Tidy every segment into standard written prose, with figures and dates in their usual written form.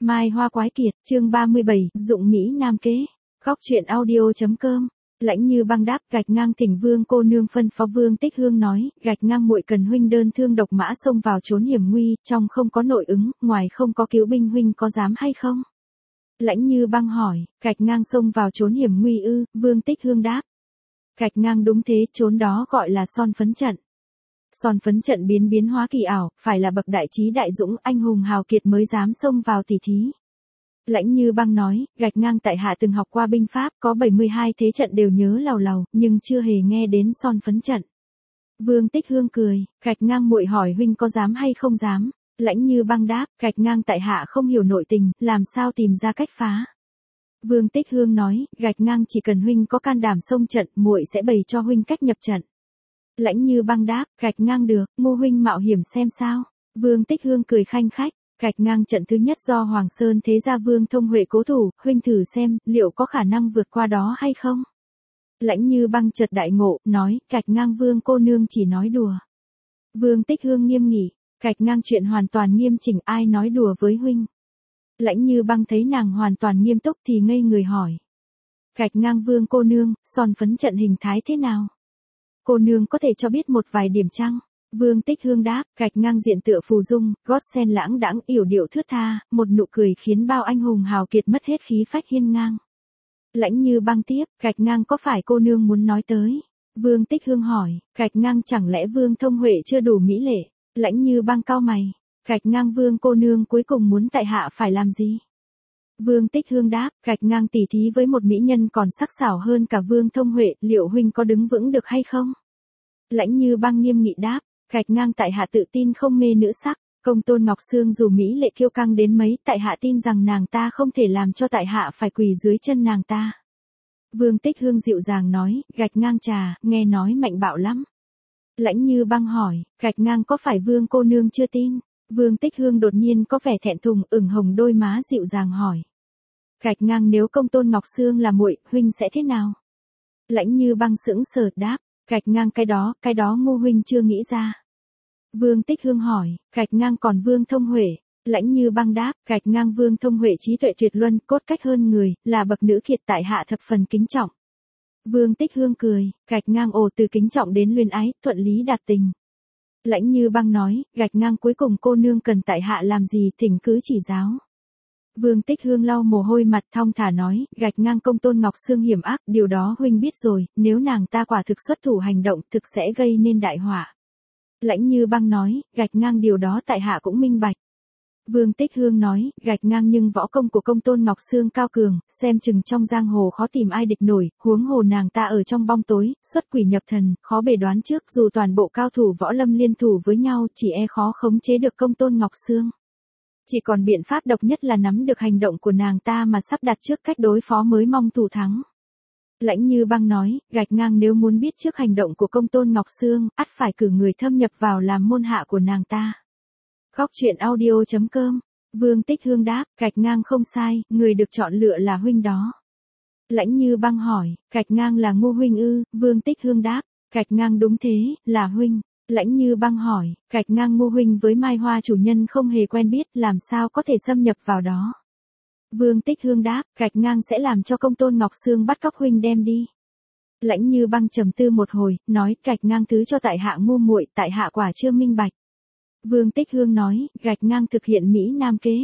Mai Hoa Quái Kiệt, chương 37, Dụng Mỹ Nam Kế. Góc truyện audio.com. Lãnh Như Băng đáp, gạch ngang Thỉnh Vương cô nương phân phó. Vương Tích Hương nói, gạch ngang muội cần huynh đơn thương độc mã xông vào trốn hiểm nguy, trong không có nội ứng, ngoài không có cứu binh, huynh có dám hay không? Lãnh Như Băng hỏi, gạch ngang xông vào trốn hiểm nguy ư? Vương Tích Hương đáp, gạch ngang đúng thế, trốn đó gọi là son phấn trận. Son phấn trận biến hóa kỳ ảo, phải là bậc đại trí đại dũng, anh hùng hào kiệt mới dám xông vào tỉ thí. Lãnh Như Băng nói, gạch ngang tại hạ từng học qua binh pháp, có 72 thế trận đều nhớ lầu lầu, nhưng chưa hề nghe đến son phấn trận. Vương Tích Hương cười, gạch ngang muội hỏi huynh có dám hay không dám? Lãnh Như Băng đáp, gạch ngang tại hạ không hiểu nội tình, làm sao tìm ra cách phá? Vương Tích Hương nói, gạch ngang chỉ cần huynh có can đảm xông trận, muội sẽ bày cho huynh cách nhập trận. Lãnh Như Băng đáp, gạch ngang được, Ngô huynh mạo hiểm xem sao? Vương Tích Hương cười khanh khách, gạch ngang trận thứ nhất do Hoàng Sơn thế gia Vương Thông Huệ cố thủ, huynh thử xem, liệu có khả năng vượt qua đó hay không? Lãnh Như Băng chợt đại ngộ, nói, gạch ngang Vương cô nương chỉ nói đùa. Vương Tích Hương nghiêm nghị, gạch ngang chuyện hoàn toàn nghiêm chỉnh, ai nói đùa với huynh? Lãnh Như Băng thấy nàng hoàn toàn nghiêm túc thì ngây người hỏi. Gạch ngang Vương cô nương, son phấn trận hình thái thế nào? Cô nương có thể cho biết một vài điểm chăng? Vương Tích Hương đáp, gạch ngang diện tựa phù dung, gót sen lãng đãng, yểu điệu thướt tha, một nụ cười khiến bao anh hùng hào kiệt mất hết khí phách hiên ngang. Lãnh Như Băng tiếp, gạch ngang có phải cô nương muốn nói tới? Vương Tích Hương hỏi, gạch ngang chẳng lẽ Vương Thông Huệ chưa đủ mỹ lệ? Lãnh Như Băng cau mày, gạch ngang Vương cô nương cuối cùng muốn tại hạ phải làm gì? Vương Tích Hương đáp, gạch ngang tỉ thí với một mỹ nhân còn sắc sảo hơn cả Vương Thông Huệ, liệu huynh có đứng vững được hay không? Lãnh Như Băng nghiêm nghị đáp, gạch ngang tại hạ tự tin không mê nữ sắc, công tôn Ngọc Sương dù mỹ lệ kiêu căng đến mấy, tại hạ tin rằng nàng ta không thể làm cho tại hạ phải quỳ dưới chân nàng ta. Vương Tích Hương dịu dàng nói, gạch ngang trà, nghe nói mạnh bạo lắm. Lãnh Như Băng hỏi, gạch ngang có phải Vương cô nương chưa tin? Vương Tích Hương đột nhiên có vẻ thẹn thùng, ửng hồng đôi má dịu dàng hỏi. Gạch ngang nếu công tôn Ngọc Sương là muội, huynh sẽ thế nào? Lãnh Như Băng sững sờ đáp, gạch ngang cái đó Ngô huynh chưa nghĩ ra. Vương Tích Hương hỏi, gạch ngang còn Vương Thông Huệ? Lãnh Như Băng đáp, gạch ngang Vương Thông Huệ trí tuệ tuyệt luân, cốt cách hơn người, là bậc nữ kiệt tại hạ thập phần kính trọng. Vương Tích Hương cười, gạch ngang ồ từ kính trọng đến luyến ái, thuận lý đạt tình. Lãnh Như Băng nói, gạch ngang cuối cùng cô nương cần tại hạ làm gì, thỉnh cứ chỉ giáo. Vương Tích Hương lau mồ hôi mặt thong thả nói, gạch ngang công tôn Ngọc Sương hiểm ác, điều đó huynh biết rồi, nếu nàng ta quả thực xuất thủ hành động thực sẽ gây nên đại họa. Lãnh Như Băng nói, gạch ngang điều đó tại hạ cũng minh bạch. Vương Tích Hương nói, gạch ngang nhưng võ công của công tôn Ngọc Sương cao cường, xem chừng trong giang hồ khó tìm ai địch nổi, huống hồ nàng ta ở trong bóng tối, xuất quỷ nhập thần, khó bề đoán trước, dù toàn bộ cao thủ võ lâm liên thủ với nhau, chỉ e khó khống chế được công tôn Ngọc Sương. Chỉ còn biện pháp độc nhất là nắm được hành động của nàng ta mà sắp đặt trước cách đối phó mới mong thủ thắng. Lãnh Như Băng nói, gạch ngang nếu muốn biết trước hành động của công tôn Ngọc Sương, ắt phải cử người thâm nhập vào làm môn hạ của nàng ta. Góc truyện audio.com. Vương Tích Hương đáp, gạch ngang không sai, người được chọn lựa là huynh đó. Lãnh Như Băng hỏi, gạch ngang là Ngô huynh ư? Vương Tích Hương đáp, gạch ngang đúng thế, là huynh. Lãnh Như Băng hỏi, gạch ngang Ngô huynh với Mai Hoa chủ nhân không hề quen biết, làm sao có thể xâm nhập vào đó? Vương Tích Hương đáp, gạch ngang sẽ làm cho công tôn Ngọc Sương bắt cóc huynh đem đi. Lãnh Như Băng trầm tư một hồi, nói, gạch ngang thứ cho tại hạ Ngô muội, tại hạ quả chưa minh bạch. Vương Tích Hương nói, gạch ngang thực hiện Mỹ Nam kế.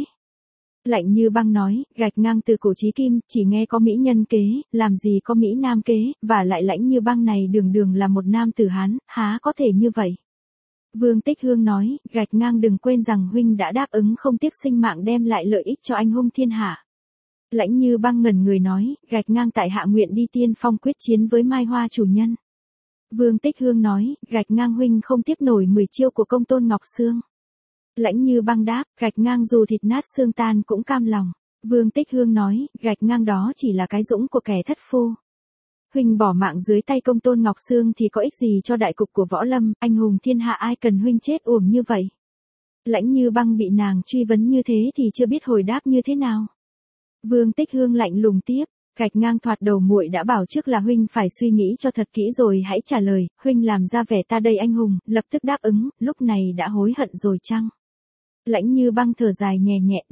Lãnh Như Băng nói, gạch ngang từ cổ chí kim, chỉ nghe có Mỹ nhân kế, làm gì có Mỹ Nam kế, và lại Lãnh Như Băng này đường là một nam tử Hán, há có thể như vậy. Vương Tích Hương nói, gạch ngang đừng quên rằng huynh đã đáp ứng không tiếc sinh mạng đem lại lợi ích cho anh hùng thiên hạ. Lãnh Như Băng ngẩn người nói, gạch ngang tại hạ nguyện đi tiên phong quyết chiến với Mai Hoa chủ nhân. Vương Tích Hương nói, gạch ngang huynh không tiếp nổi 10 chiêu của công tôn Ngọc Sương. Lãnh Như Băng đáp, gạch ngang dù thịt nát xương tan cũng cam lòng. Vương Tích Hương nói, gạch ngang đó chỉ là cái dũng của kẻ thất phu. Huynh bỏ mạng dưới tay công tôn Ngọc Sương thì có ích gì cho đại cục của võ lâm, anh hùng thiên hạ ai cần huynh chết uổng như vậy. Lãnh Như Băng bị nàng truy vấn như thế thì chưa biết hồi đáp như thế nào. Vương Tích Hương lạnh lùng tiếp, gạch ngang thoạt đầu muội đã bảo trước là huynh phải suy nghĩ cho thật kỹ rồi hãy trả lời, huynh làm ra vẻ ta đây anh hùng, lập tức đáp ứng, lúc này đã hối hận rồi chăng? Lãnh Như Băng thở dài nhẹ nhẹ đáp,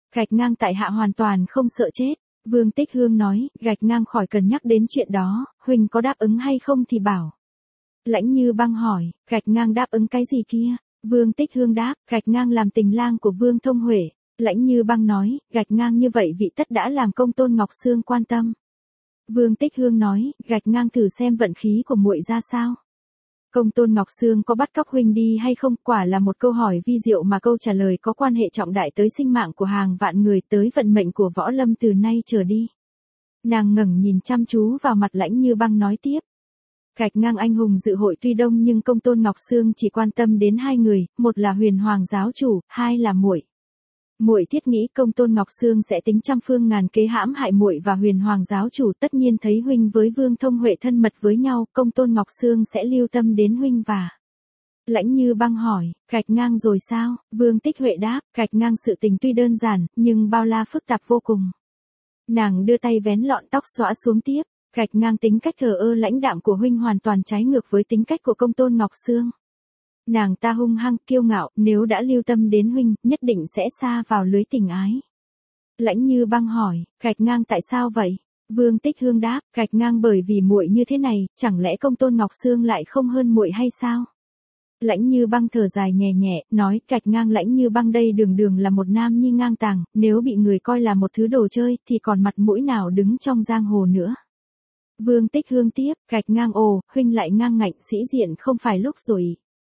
Gạch ngang tại hạ hoàn toàn không sợ chết. Vương Tích Hương nói, gạch ngang khỏi cần nhắc đến chuyện đó, huynh có đáp ứng hay không thì bảo. Lãnh Như Băng hỏi, gạch ngang đáp ứng cái gì kia? Vương Tích Hương đáp, gạch ngang làm tình lang của Vương Thông Huệ. Lãnh Như Băng nói, gạch ngang như vậy vị tất đã làm công Tôn Ngọc Sương quan tâm. Vương Tích Hương nói, gạch ngang thử xem vận khí của muội ra sao. Công Tôn Ngọc Sương có bắt cóc huynh đi hay không? Quả là một câu hỏi vi diệu mà câu trả lời có quan hệ trọng đại tới sinh mạng của hàng vạn người, tới vận mệnh của Võ Lâm từ nay trở đi. Nàng ngẩng nhìn chăm chú vào mặt Lãnh Như Băng nói tiếp. Gạch ngang anh hùng dự hội tuy đông nhưng công Tôn Ngọc Sương chỉ quan tâm đến hai người, một là Huyền Hoàng giáo chủ, hai là muội. Muội thiết nghĩ công Tôn Ngọc Sương sẽ tính trăm phương ngàn kế hãm hại muội và Huyền Hoàng giáo chủ, tất nhiên thấy huynh với Vương Thông Huệ thân mật với nhau, công Tôn Ngọc Sương sẽ lưu tâm đến huynh và. Lãnh Như Băng hỏi, gạch ngang rồi sao? Vương Tích Huệ đáp, gạch ngang sự tình tuy đơn giản, nhưng bao la phức tạp vô cùng. Nàng đưa tay vén lọn tóc xõa xuống tiếp, gạch ngang tính cách thờ ơ lãnh đạm của huynh hoàn toàn trái ngược với tính cách của công Tôn Ngọc Sương. Nàng ta hung hăng, kiêu ngạo, nếu đã lưu tâm đến huynh, nhất định sẽ sa vào lưới tình ái. Lãnh Như Băng hỏi, gạch ngang tại sao vậy? Vương Tích Hương đáp, gạch ngang bởi vì muội như thế này, chẳng lẽ công Tôn Ngọc Sương lại không hơn muội hay sao? Lãnh Như Băng thở dài nhẹ nhẹ, nói, gạch ngang Lãnh Như Băng đây đường đường là một nam nhi ngang tàng, nếu bị người coi là một thứ đồ chơi, thì còn mặt mũi nào đứng trong giang hồ nữa. Vương Tích Hương tiếp, gạch ngang ồ, huynh lại ngang ngạnh sĩ diện không phải lúc rồi.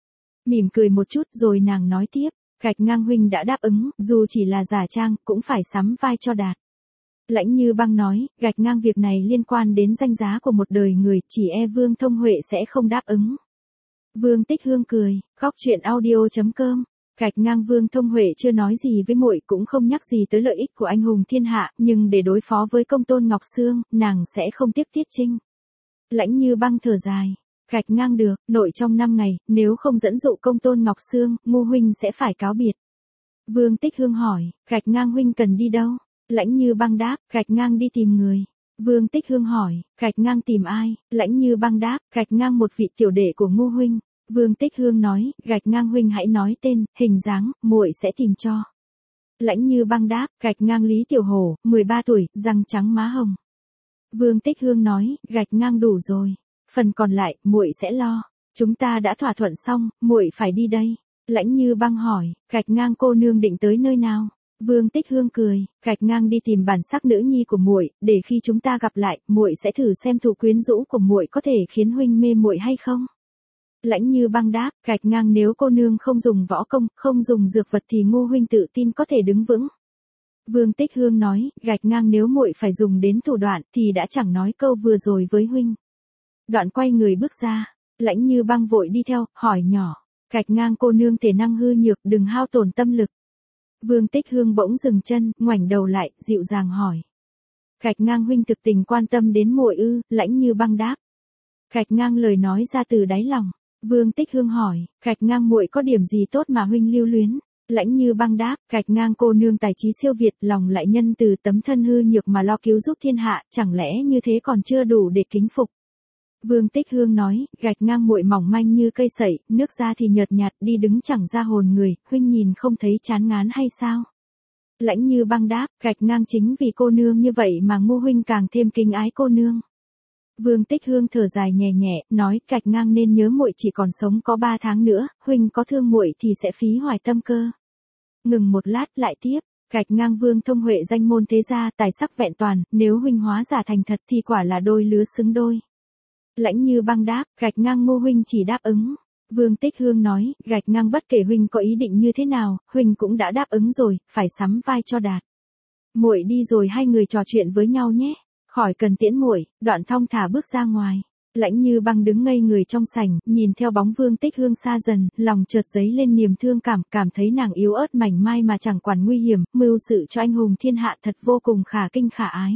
Mỉm cười một chút rồi nàng nói tiếp, gạch ngang huynh đã đáp ứng, dù chỉ là giả trang, cũng phải sắm vai cho đạt. Lãnh Như Băng nói, gạch ngang việc này liên quan đến danh giá của một đời người, chỉ e Vương Thông Huệ sẽ không đáp ứng. Vương Tích Hương cười, góc truyện audio.com. Gạch ngang Vương Thông Huệ chưa nói gì với muội, cũng không nhắc gì tới lợi ích của anh hùng thiên hạ, nhưng để đối phó với công Tôn Ngọc Sương, nàng sẽ không tiếc Tiết Trinh. Lãnh Như Băng thở dài, gạch ngang được, nội trong 5 ngày, nếu không dẫn dụ công Tôn Ngọc Sương, Ngô huynh sẽ phải cáo biệt. Vương Tích Hương hỏi, gạch ngang huynh cần đi đâu? Lãnh Như Băng đáp, gạch ngang đi tìm người. Vương Tích Hương hỏi, gạch ngang tìm ai? Lãnh Như Băng đáp, gạch ngang một vị tiểu đệ của Ngô huynh. Vương Tích Hương nói, gạch ngang huynh hãy nói tên, hình dáng, muội sẽ tìm cho. Lãnh Như Băng đáp, gạch ngang Lý Tiểu Hổ, 13 tuổi, răng trắng má hồng. Vương Tích Hương nói, gạch ngang đủ rồi. Phần còn lại, muội sẽ lo. Chúng ta đã thỏa thuận xong, muội phải đi đây. Lãnh Như Băng hỏi, gạch ngang cô nương định tới nơi nào? Vương Tích Hương cười, gạch ngang đi tìm bản sắc nữ nhi của muội, để khi chúng ta gặp lại, muội sẽ thử xem thủ quyến rũ của muội có thể khiến huynh mê muội hay không. Lãnh Như Băng đáp, gạch ngang nếu cô nương không dùng võ công, không dùng dược vật thì Ngô huynh tự tin có thể đứng vững. Vương Tích Hương nói, gạch ngang nếu muội phải dùng đến thủ đoạn thì đã chẳng nói câu vừa rồi với huynh. Đoạn quay người bước ra, Lãnh Như Băng vội đi theo, hỏi nhỏ, gạch ngang cô nương thể năng hư nhược, đừng hao tổn tâm lực. Vương Tích Hương bỗng dừng chân, ngoảnh đầu lại, dịu dàng hỏi. Gạch ngang huynh thực tình quan tâm đến muội ư? Lãnh Như Băng đáp. Gạch ngang lời nói ra từ đáy lòng. Vương Tích Hương hỏi, gạch ngang muội có điểm gì tốt mà huynh lưu luyến? Lãnh Như Băng đáp, gạch ngang cô nương tài trí siêu việt, lòng lại nhân từ, tấm thân hư nhược mà lo cứu giúp thiên hạ, chẳng lẽ như thế còn chưa đủ để kính phục? Vương Tích Hương nói, gạch ngang muội mỏng manh như cây sậy, nước da thì nhợt nhạt, đi đứng chẳng ra hồn người, huynh nhìn không thấy chán ngán hay sao? Lãnh Như Băng đáp, gạch ngang chính vì cô nương như vậy mà Ngô huynh càng thêm kính ái cô nương. Vương Tích Hương thở dài nhẹ nhẹ, nói, gạch ngang nên nhớ muội chỉ còn sống có 3 tháng nữa, huynh có thương muội thì sẽ phí hoài tâm cơ. Ngừng một lát lại tiếp, gạch ngang Vương Thông Huệ danh môn thế gia, tài sắc vẹn toàn, nếu huynh hóa giả thành thật thì quả là đôi lứa xứng đôi. Lãnh Như Băng đáp, gạch ngang Ngô huynh chỉ đáp ứng. Vương Tích Hương nói, gạch ngang bất kể huynh có ý định như thế nào, huynh cũng đã đáp ứng rồi, phải sắm vai cho đạt. Muội đi rồi hai người trò chuyện với nhau nhé. Khỏi cần tiễn muội, đoạn thong thả bước ra ngoài. Lãnh Như Băng đứng ngây người trong sảnh, nhìn theo bóng Vương Tích Hương xa dần, lòng chợt dấy lên niềm thương cảm thấy nàng yếu ớt mảnh mai mà chẳng quản nguy hiểm, mưu sự cho anh hùng thiên hạ thật vô cùng khả kinh khả ái.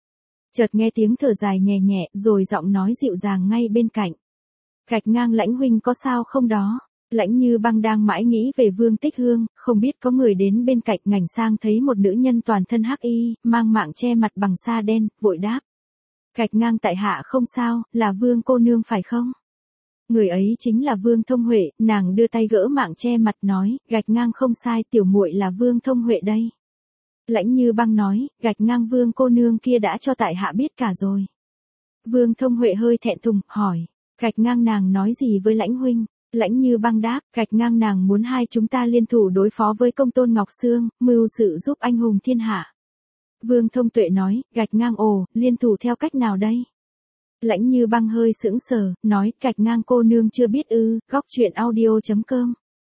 Chợt nghe tiếng thở dài nhẹ nhẹ, rồi giọng nói dịu dàng ngay bên cạnh. Gạch ngang Lãnh huynh có sao không đó? Lãnh Như Băng đang mãi nghĩ về Vương Tích Hương, không biết có người đến bên cạnh, ngảnh sang thấy một nữ nhân toàn thân hắc y, mang mạng che mặt bằng sa đen, vội đáp. Gạch ngang tại hạ không sao, là Vương cô nương phải không? Người ấy chính là Vương Thông Huệ, nàng đưa tay gỡ mạng che mặt nói, gạch ngang không sai, tiểu muội là Vương Thông Huệ đây. Lãnh Như Băng nói, gạch ngang Vương cô nương kia đã cho tại hạ biết cả rồi. Vương Thông Huệ hơi thẹn thùng, hỏi, gạch ngang nàng nói gì với Lãnh huynh? Lãnh Như Băng đáp, gạch ngang nàng muốn hai chúng ta liên thủ đối phó với Công Tôn Ngọc Xương, mưu sự giúp anh hùng thiên hạ. Vương Thông Tuệ nói, gạch ngang ồ, liên thủ theo cách nào đây? Lãnh Như Băng hơi sững sờ, nói, gạch ngang cô nương chưa biết ư, góc truyện audio.com.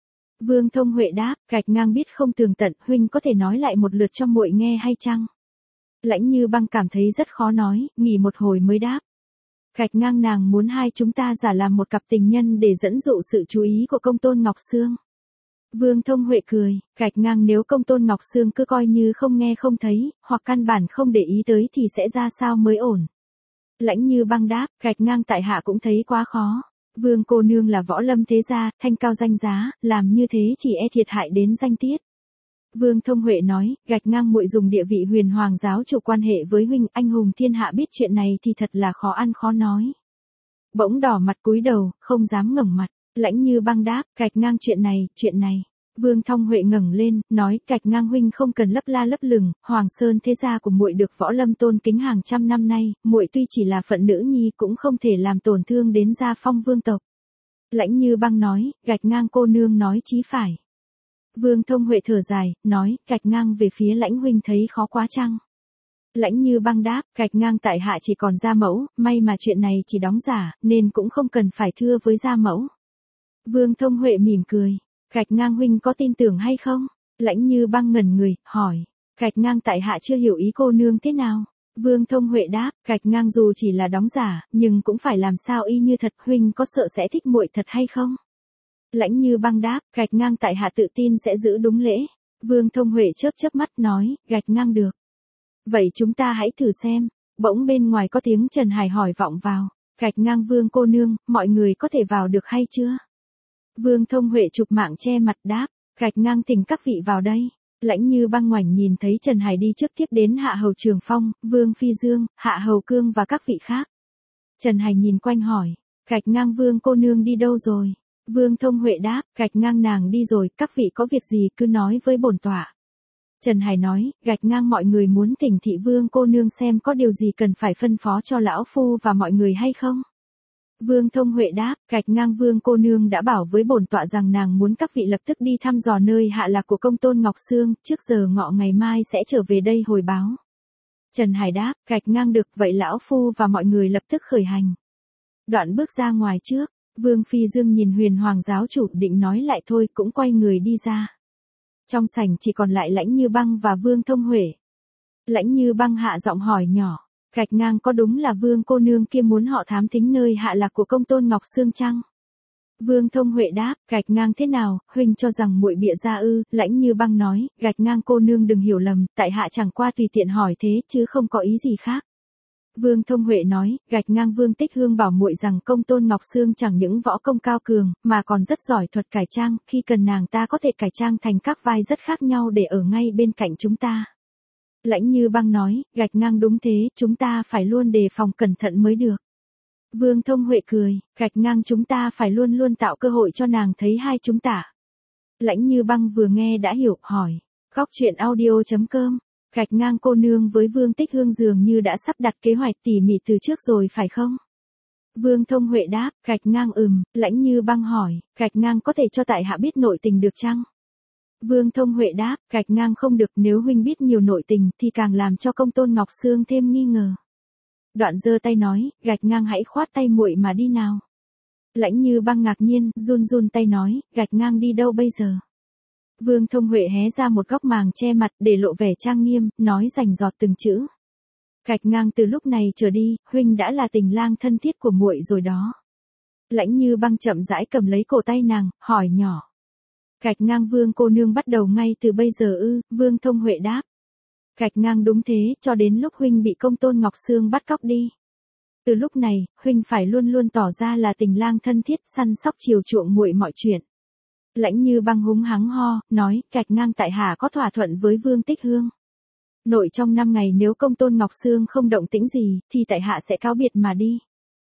Vương Thông Huệ đáp, gạch ngang biết không tường tận, huynh có thể nói lại một lượt cho muội nghe hay chăng? Lãnh Như Băng cảm thấy rất khó nói, nghỉ một hồi mới đáp. Gạch ngang nàng muốn hai chúng ta giả làm một cặp tình nhân để dẫn dụ sự chú ý của Công Tôn Ngọc Xương. Vương Thông Huệ cười, gạch ngang nếu Công Tôn Ngọc Xương cứ coi như không nghe không thấy, hoặc căn bản không để ý tới thì sẽ ra sao mới ổn. Lãnh Như Băng đáp, gạch ngang tại hạ cũng thấy quá khó. Vương cô nương là võ lâm thế gia, thanh cao danh giá, làm như thế chỉ e thiệt hại đến danh tiết. Vương Thông Huệ nói, gạch ngang muội dùng địa vị huyền hoàng giáo chủ quan hệ với huynh, anh hùng thiên hạ biết chuyện này thì thật là khó ăn khó nói. Bỗng đỏ mặt cúi đầu, không dám ngẩng mặt. Lãnh Như Băng đáp, gạch ngang chuyện này. Vương Thông Huệ ngẩng lên, nói, gạch ngang huynh không cần lấp la lấp lửng, Hoàng Sơn thế gia của muội được võ lâm tôn kính hàng trăm năm nay, muội tuy chỉ là phận nữ nhi cũng không thể làm tổn thương đến gia phong vương tộc. Lãnh Như Băng nói, gạch ngang cô nương nói chí phải. Vương Thông Huệ thở dài, nói, gạch ngang về phía Lãnh huynh thấy khó quá chăng? Lãnh Như Băng đáp, gạch ngang tại hạ chỉ còn gia mẫu, may mà chuyện này chỉ đóng giả, nên cũng không cần phải thưa với gia mẫu. Vương Thông Huệ mỉm cười, gạch ngang huynh có tin tưởng hay không? Lãnh Như Băng ngẩn người, hỏi, gạch ngang tại hạ chưa hiểu ý cô nương thế nào? Vương Thông Huệ đáp, gạch ngang dù chỉ là đóng giả, nhưng cũng phải làm sao y như thật, huynh có sợ sẽ thích muội thật hay không? Lãnh Như Băng đáp, gạch ngang tại hạ tự tin sẽ giữ đúng lễ. Vương Thông Huệ chớp chớp mắt nói, gạch ngang được. Vậy chúng ta hãy thử xem. Bỗng bên ngoài có tiếng Trần Hải hỏi vọng vào, gạch ngang Vương cô nương, mọi người có thể vào được hay chưa? Vương Thông Huệ chụp mạng che mặt đáp, gạch ngang thỉnh các vị vào đây. Lãnh Như Băng ngoảnh nhìn thấy Trần Hải đi trước tiếp đến Hạ Hầu Trường Phong, Vương Phi Dương, Hạ Hầu Cương và các vị khác. Trần Hải nhìn quanh hỏi, gạch ngang Vương cô nương đi đâu rồi? Vương Thông Huệ đáp, gạch ngang nàng đi rồi, các vị có việc gì cứ nói với bổn tọa. Trần Hải nói, gạch ngang mọi người muốn thỉnh thị Vương cô nương xem có điều gì cần phải phân phó cho lão phu và mọi người hay không? Vương Thông Huệ đáp, gạch ngang Vương cô nương đã bảo với bổn tọa rằng nàng muốn các vị lập tức đi thăm dò nơi hạ lạc của Công Tôn Ngọc Xương, trước giờ ngọ ngày mai sẽ trở về đây hồi báo. Trần Hải đáp, gạch ngang được, vậy lão phu và mọi người lập tức khởi hành. Đoạn bước ra ngoài trước, Vương Phi Dương nhìn Huyền Hoàng giáo chủ định nói lại thôi cũng quay người đi ra. Trong sảnh chỉ còn lại Lãnh Như Băng và Vương Thông Huệ. Lãnh Như Băng hạ giọng hỏi nhỏ, gạch ngang có đúng là Vương cô nương kia muốn họ thám thính nơi hạ lạc của Công Tôn Ngọc Xương chăng? Vương Thông Huệ đáp, gạch ngang thế nào, huynh cho rằng muội bịa ra ư? Lãnh Như Băng nói, gạch ngang cô nương đừng hiểu lầm, tại hạ chẳng qua tùy tiện hỏi thế chứ không có ý gì khác. Vương Thông Huệ nói, gạch ngang Vương Tích Hương bảo muội rằng Công Tôn Ngọc Xương chẳng những võ công cao cường, mà còn rất giỏi thuật cải trang, khi cần nàng ta có thể cải trang thành các vai rất khác nhau để ở ngay bên cạnh chúng ta. Lãnh Như Băng nói, gạch ngang đúng thế, chúng ta phải luôn đề phòng cẩn thận mới được. Vương Thông Huệ cười, gạch ngang chúng ta phải luôn luôn tạo cơ hội cho nàng thấy hai chúng ta. Lãnh Như Băng vừa nghe đã hiểu, hỏi, góc truyện audio.com. Gạch ngang cô nương với Vương Tích Hương dường như đã sắp đặt kế hoạch tỉ mỉ từ trước rồi phải không? Vương Thông Huệ đáp, gạch ngang Lãnh Như Băng hỏi, gạch ngang có thể cho tại hạ biết nội tình được chăng? Vương Thông Huệ đáp, gạch ngang không được, nếu huynh biết nhiều nội tình thì càng làm cho Công Tôn Ngọc Xương thêm nghi ngờ. Đoạn giơ tay nói, gạch ngang hãy khoát tay muội mà đi nào. Lãnh Như Băng ngạc nhiên, run run tay nói, gạch ngang đi đâu bây giờ? Vương Thông Huệ hé ra một góc màng che mặt để lộ vẻ trang nghiêm, nói rành rọt từng chữ. Gạch ngang từ lúc này trở đi, huynh đã là tình lang thân thiết của muội rồi đó. Lãnh Như Băng chậm rãi cầm lấy cổ tay nàng, hỏi nhỏ. Gạch ngang Vương cô nương bắt đầu ngay từ bây giờ ư? Vương Thông Huệ đáp. Gạch ngang đúng thế, cho đến lúc huynh bị Công Tôn Ngọc Xương bắt cóc đi. Từ lúc này, huynh phải luôn luôn tỏ ra là tình lang thân thiết, săn sóc chiều chuộng muội mọi chuyện. Lãnh Như Băng húng hắng ho, nói, gạch ngang tại hạ có thỏa thuận với Vương Tích Hương. Nội trong 5 ngày nếu Công Tôn Ngọc Xương không động tĩnh gì, thì tại hạ sẽ cáo biệt mà đi.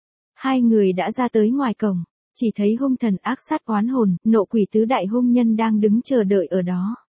Hai người đã ra tới ngoài cổng, chỉ thấy hung thần ác sát oán hồn, nộ quỷ tứ đại hung nhân đang đứng chờ đợi ở đó.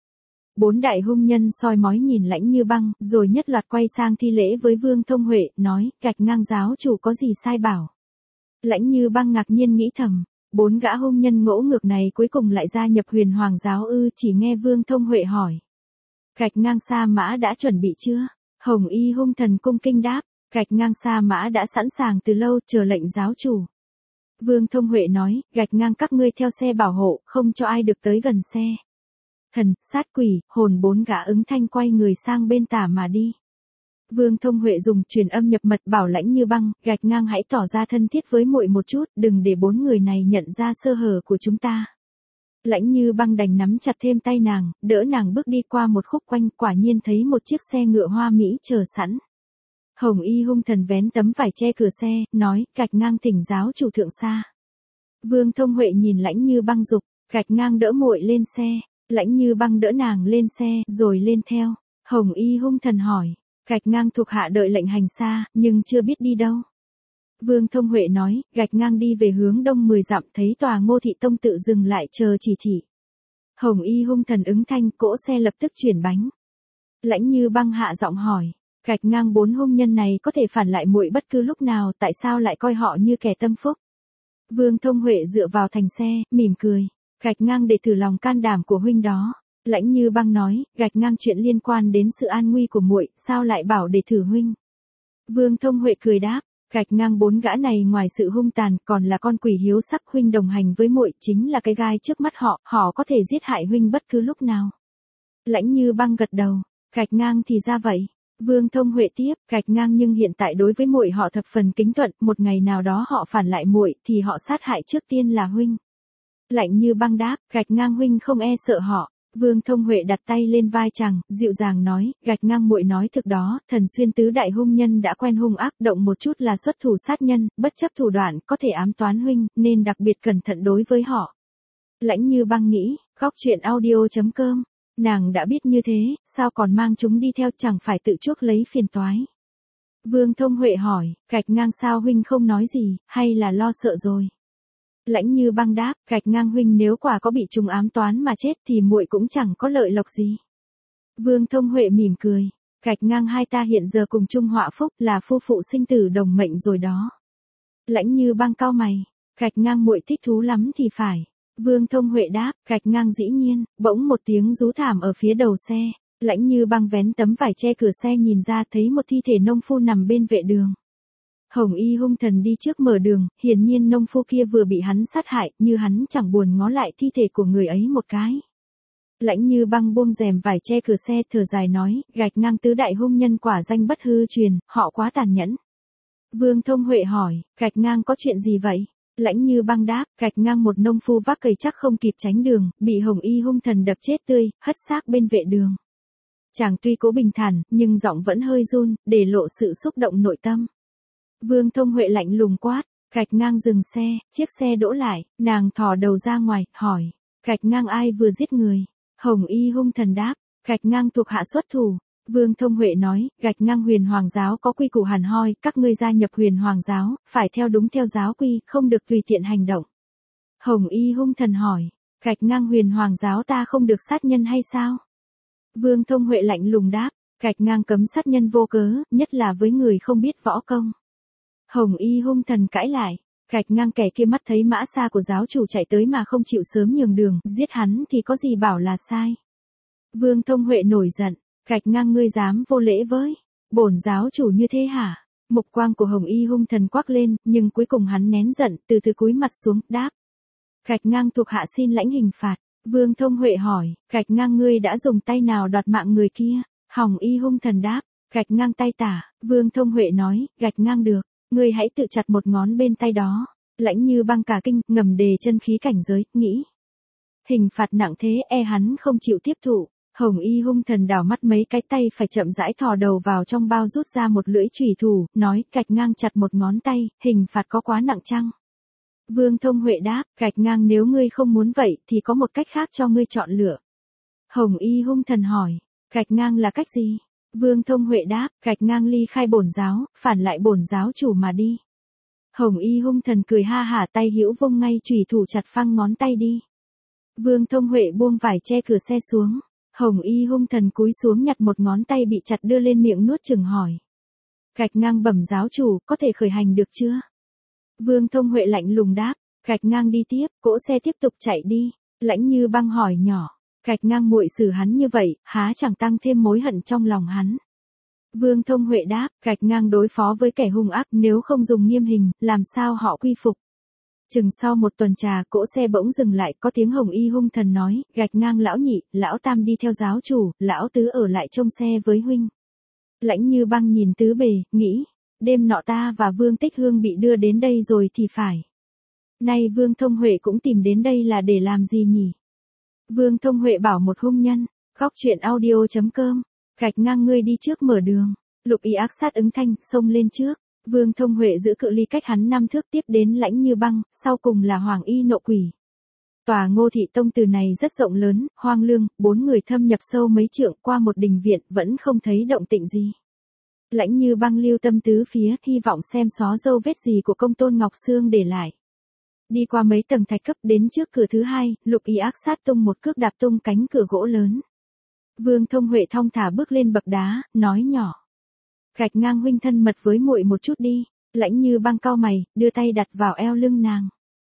Bốn đại hung nhân soi mói nhìn Lãnh Như Băng, rồi nhất loạt quay sang thi lễ với Vương Thông Huệ, nói, Gạch Ngang giáo chủ có gì sai bảo. Lãnh Như Băng ngạc nhiên nghĩ thầm, bốn gã hung nhân ngỗ ngược này cuối cùng lại gia nhập Huyền Hoàng giáo ư? Chỉ nghe Vương Thông Huệ hỏi. Gạch Ngang Sa Mã đã chuẩn bị chưa? Hồng Y hung thần cung kinh đáp, Gạch Ngang Sa Mã đã sẵn sàng từ lâu, chờ lệnh giáo chủ. Vương Thông Huệ nói, Gạch Ngang các ngươi theo xe bảo hộ, không cho ai được tới gần xe. Thần, sát quỷ, hồn bốn gã ứng thanh quay người sang bên tả mà đi. Vương Thông Huệ dùng truyền âm nhập mật bảo Lãnh Như Băng, Gạch Ngang hãy tỏ ra thân thiết với muội một chút, đừng để bốn người này nhận ra sơ hở của chúng ta. Lãnh Như Băng đành nắm chặt thêm tay nàng, đỡ nàng bước đi qua một khúc quanh, quả nhiên thấy một chiếc xe ngựa hoa mỹ chờ sẵn. Hồng Y hung thần vén tấm vải che cửa xe, nói, Gạch Ngang thỉnh giáo chủ thượng xa. Vương Thông Huệ nhìn Lãnh Như Băng dục, Gạch Ngang đỡ muội lên xe. Lãnh Như Băng đỡ nàng lên xe, rồi lên theo. Hồng Y hung thần hỏi, Gạch Ngang thuộc hạ đợi lệnh hành xa, nhưng chưa biết đi đâu. Vương Thông Huệ nói, Gạch Ngang đi về hướng đông 10 dặm, thấy tòa Ngô Thị Tông tự dừng lại chờ chỉ thị. Hồng Y hung thần ứng thanh, cỗ xe lập tức chuyển bánh. Lãnh Như Băng hạ giọng hỏi, Gạch Ngang bốn hung nhân này có thể phản lại muội bất cứ lúc nào, tại sao lại coi họ như kẻ tâm phúc? Vương Thông Huệ dựa vào thành xe, mỉm cười. Gạch Ngang để thử lòng can đảm của huynh đó. Lãnh Như Băng nói, Gạch Ngang chuyện liên quan đến sự an nguy của muội, sao lại bảo để thử huynh? Vương Thông Huệ cười đáp, Gạch Ngang bốn gã này ngoài sự hung tàn, còn là con quỷ hiếu sắc, huynh đồng hành với muội chính là cái gai trước mắt họ, họ có thể giết hại huynh bất cứ lúc nào. Lãnh Như Băng gật đầu, Gạch Ngang thì ra vậy. Vương Thông Huệ tiếp, Gạch Ngang nhưng hiện tại đối với muội họ thập phần kính thuận, một ngày nào đó họ phản lại muội thì họ sát hại trước tiên là huynh. Lãnh Như Băng đáp, Gạch Ngang huynh không e sợ họ. Vương Thông Huệ đặt tay lên vai chàng, dịu dàng nói, Gạch Ngang muội nói thực đó, Thần Xuyên tứ đại hung nhân đã quen hung ác, động một chút là xuất thủ sát nhân, bất chấp thủ đoạn, có thể ám toán huynh, nên đặc biệt cẩn thận đối với họ. Lãnh Như Băng nghĩ, góc truyện audio.com, nàng đã biết như thế, sao còn mang chúng đi theo, chẳng phải tự chuốc lấy phiền toái. Vương Thông Huệ hỏi, Gạch Ngang sao huynh không nói gì, hay là lo sợ rồi? Lãnh Như Băng đáp, Gạch Ngang huynh nếu quả có bị trùng ám toán mà chết thì muội cũng chẳng có lợi lộc gì. Vương Thông Huệ mỉm cười, Gạch Ngang hai ta hiện giờ cùng chung họa phúc, là phu phụ sinh tử đồng mệnh rồi đó. Lãnh Như Băng cau mày, Gạch Ngang muội thích thú lắm thì phải. Vương Thông Huệ đáp, Gạch Ngang dĩ nhiên. Bỗng một tiếng rú thảm ở phía đầu xe. Lãnh Như Băng vén tấm vải che cửa xe nhìn ra, thấy một thi thể nông phu nằm bên vệ đường. Hồng Y hung thần đi trước mở đường, hiển nhiên nông phu kia vừa bị hắn sát hại, như hắn chẳng buồn ngó lại thi thể của người ấy một cái. Lãnh Như Băng buông rèm vải che cửa xe, thở dài nói, Gạch Ngang tứ đại hung nhân quả danh bất hư truyền, họ quá tàn nhẫn. Vương Thông Huệ hỏi, Gạch Ngang có chuyện gì vậy? Lãnh Như Băng đáp, Gạch Ngang một nông phu vác cày chắc không kịp tránh đường, bị Hồng Y hung thần đập chết tươi, hất xác bên vệ đường. Chàng tuy cố bình thản, nhưng giọng vẫn hơi run, để lộ sự xúc động nội tâm. Vương Thông Huệ lạnh lùng quát, Gạch Ngang dừng xe, chiếc xe đỗ lại, nàng thò đầu ra ngoài, hỏi, Gạch Ngang ai vừa giết người? Hồng Y hung thần đáp, Gạch Ngang thuộc hạ xuất thủ. Vương Thông Huệ nói, Gạch Ngang Huyền Hoàng giáo có quy củ hẳn hoi, các ngươi gia nhập Huyền Hoàng giáo, phải theo đúng theo giáo quy, không được tùy tiện hành động. Hồng Y hung thần hỏi, Gạch Ngang Huyền Hoàng giáo ta không được sát nhân hay sao? Vương Thông Huệ lạnh lùng đáp, Gạch Ngang cấm sát nhân vô cớ, nhất là với người không biết võ công. Hồng Y hung thần cãi lại, Gạch Ngang kẻ kia mắt thấy mã xa của giáo chủ chạy tới mà không chịu sớm nhường đường, giết hắn thì có gì bảo là sai. Vương Thông Huệ nổi giận, Gạch Ngang ngươi dám vô lễ với bổn giáo chủ như thế hả? Mục quang của Hồng Y hung thần quắc lên, nhưng cuối cùng hắn nén giận, từ từ cúi mặt xuống, đáp. Gạch Ngang thuộc hạ xin lãnh hình phạt. Vương Thông Huệ hỏi, Gạch Ngang ngươi đã dùng tay nào đoạt mạng người kia? Hồng Y hung thần đáp, Gạch Ngang tay tả. Vương Thông Huệ nói, Gạch Ngang được, ngươi hãy tự chặt một ngón bên tay đó. Lãnh Như Băng cả kinh, ngầm đề chân khí cảnh giới, nghĩ. Hình phạt nặng thế, e hắn không chịu tiếp thụ. Hồng Y hung thần đảo mắt mấy cái, tay phải chậm rãi thò đầu vào trong bao rút ra một lưỡi chùy thủ, nói, Gạch Ngang chặt một ngón tay, hình phạt có quá nặng chăng? Vương Thông Huệ đáp, Gạch Ngang nếu ngươi không muốn vậy thì có một cách khác cho ngươi chọn lựa. Hồng Y hung thần hỏi, Gạch Ngang là cách gì? Vương Thông Huệ đáp, Gạch Ngang ly khai bổn giáo, phản lại bổn giáo chủ mà đi. Hồng Y hung thần cười ha hả, tay hữu vung ngay chùy thủ chặt phăng ngón tay đi. Vương Thông Huệ buông vải che cửa xe xuống. Hồng Y hung thần cúi xuống nhặt một ngón tay bị chặt đưa lên miệng nuốt chừng hỏi. Gạch ngang bẩm giáo chủ, có thể khởi hành được chưa? Vương Thông Huệ lạnh lùng đáp, gạch ngang đi tiếp, cỗ xe tiếp tục chạy đi. Lãnh Như Băng hỏi nhỏ, gạch ngang muội xử hắn như vậy, há chẳng tăng thêm mối hận trong lòng hắn. Vương Thông Huệ đáp, gạch ngang đối phó với kẻ hung ác, nếu không dùng nghiêm hình, làm sao họ quy phục. Chừng sau một tuần trà, cỗ xe bỗng dừng lại, có tiếng Hồng Y hung thần nói, gạch ngang lão nhị, lão tam đi theo giáo chủ, lão tứ ở lại trông xe với huynh. Lãnh Như Băng nhìn tứ bề, nghĩ, đêm nọ ta và Vương Tích Hương bị đưa đến đây rồi thì phải. Nay Vương Thông Huệ cũng tìm đến đây là để làm gì nhỉ? Vương Thông Huệ bảo một hung nhân, góc chuyện audio.com, gạch ngang ngươi đi trước mở đường. Lục Y ác sát ứng thanh, xông lên trước. Vương Thông Huệ giữ cự ly cách hắn 5 thước tiếp đến Lãnh Như Băng, sau cùng là Hoàng Y nộ quỷ. Tòa Ngô Thị Tông từ này rất rộng lớn, hoang lương, 4 người thâm nhập sâu mấy trượng qua một đình viện vẫn không thấy động tĩnh gì. Lãnh Như Băng lưu tâm tứ phía, hy vọng xem xó dấu vết gì của công tôn Ngọc Sương để lại. Đi qua mấy tầng thạch cấp đến trước cửa thứ 2, Lục Y ác sát tung một cước đạp tung cánh cửa gỗ lớn. Vương Thông Huệ thong thả bước lên bậc đá, nói nhỏ. Gạch ngang huynh thân mật với muội một chút đi. Lãnh Như Băng cau mày, đưa tay đặt vào eo lưng nàng.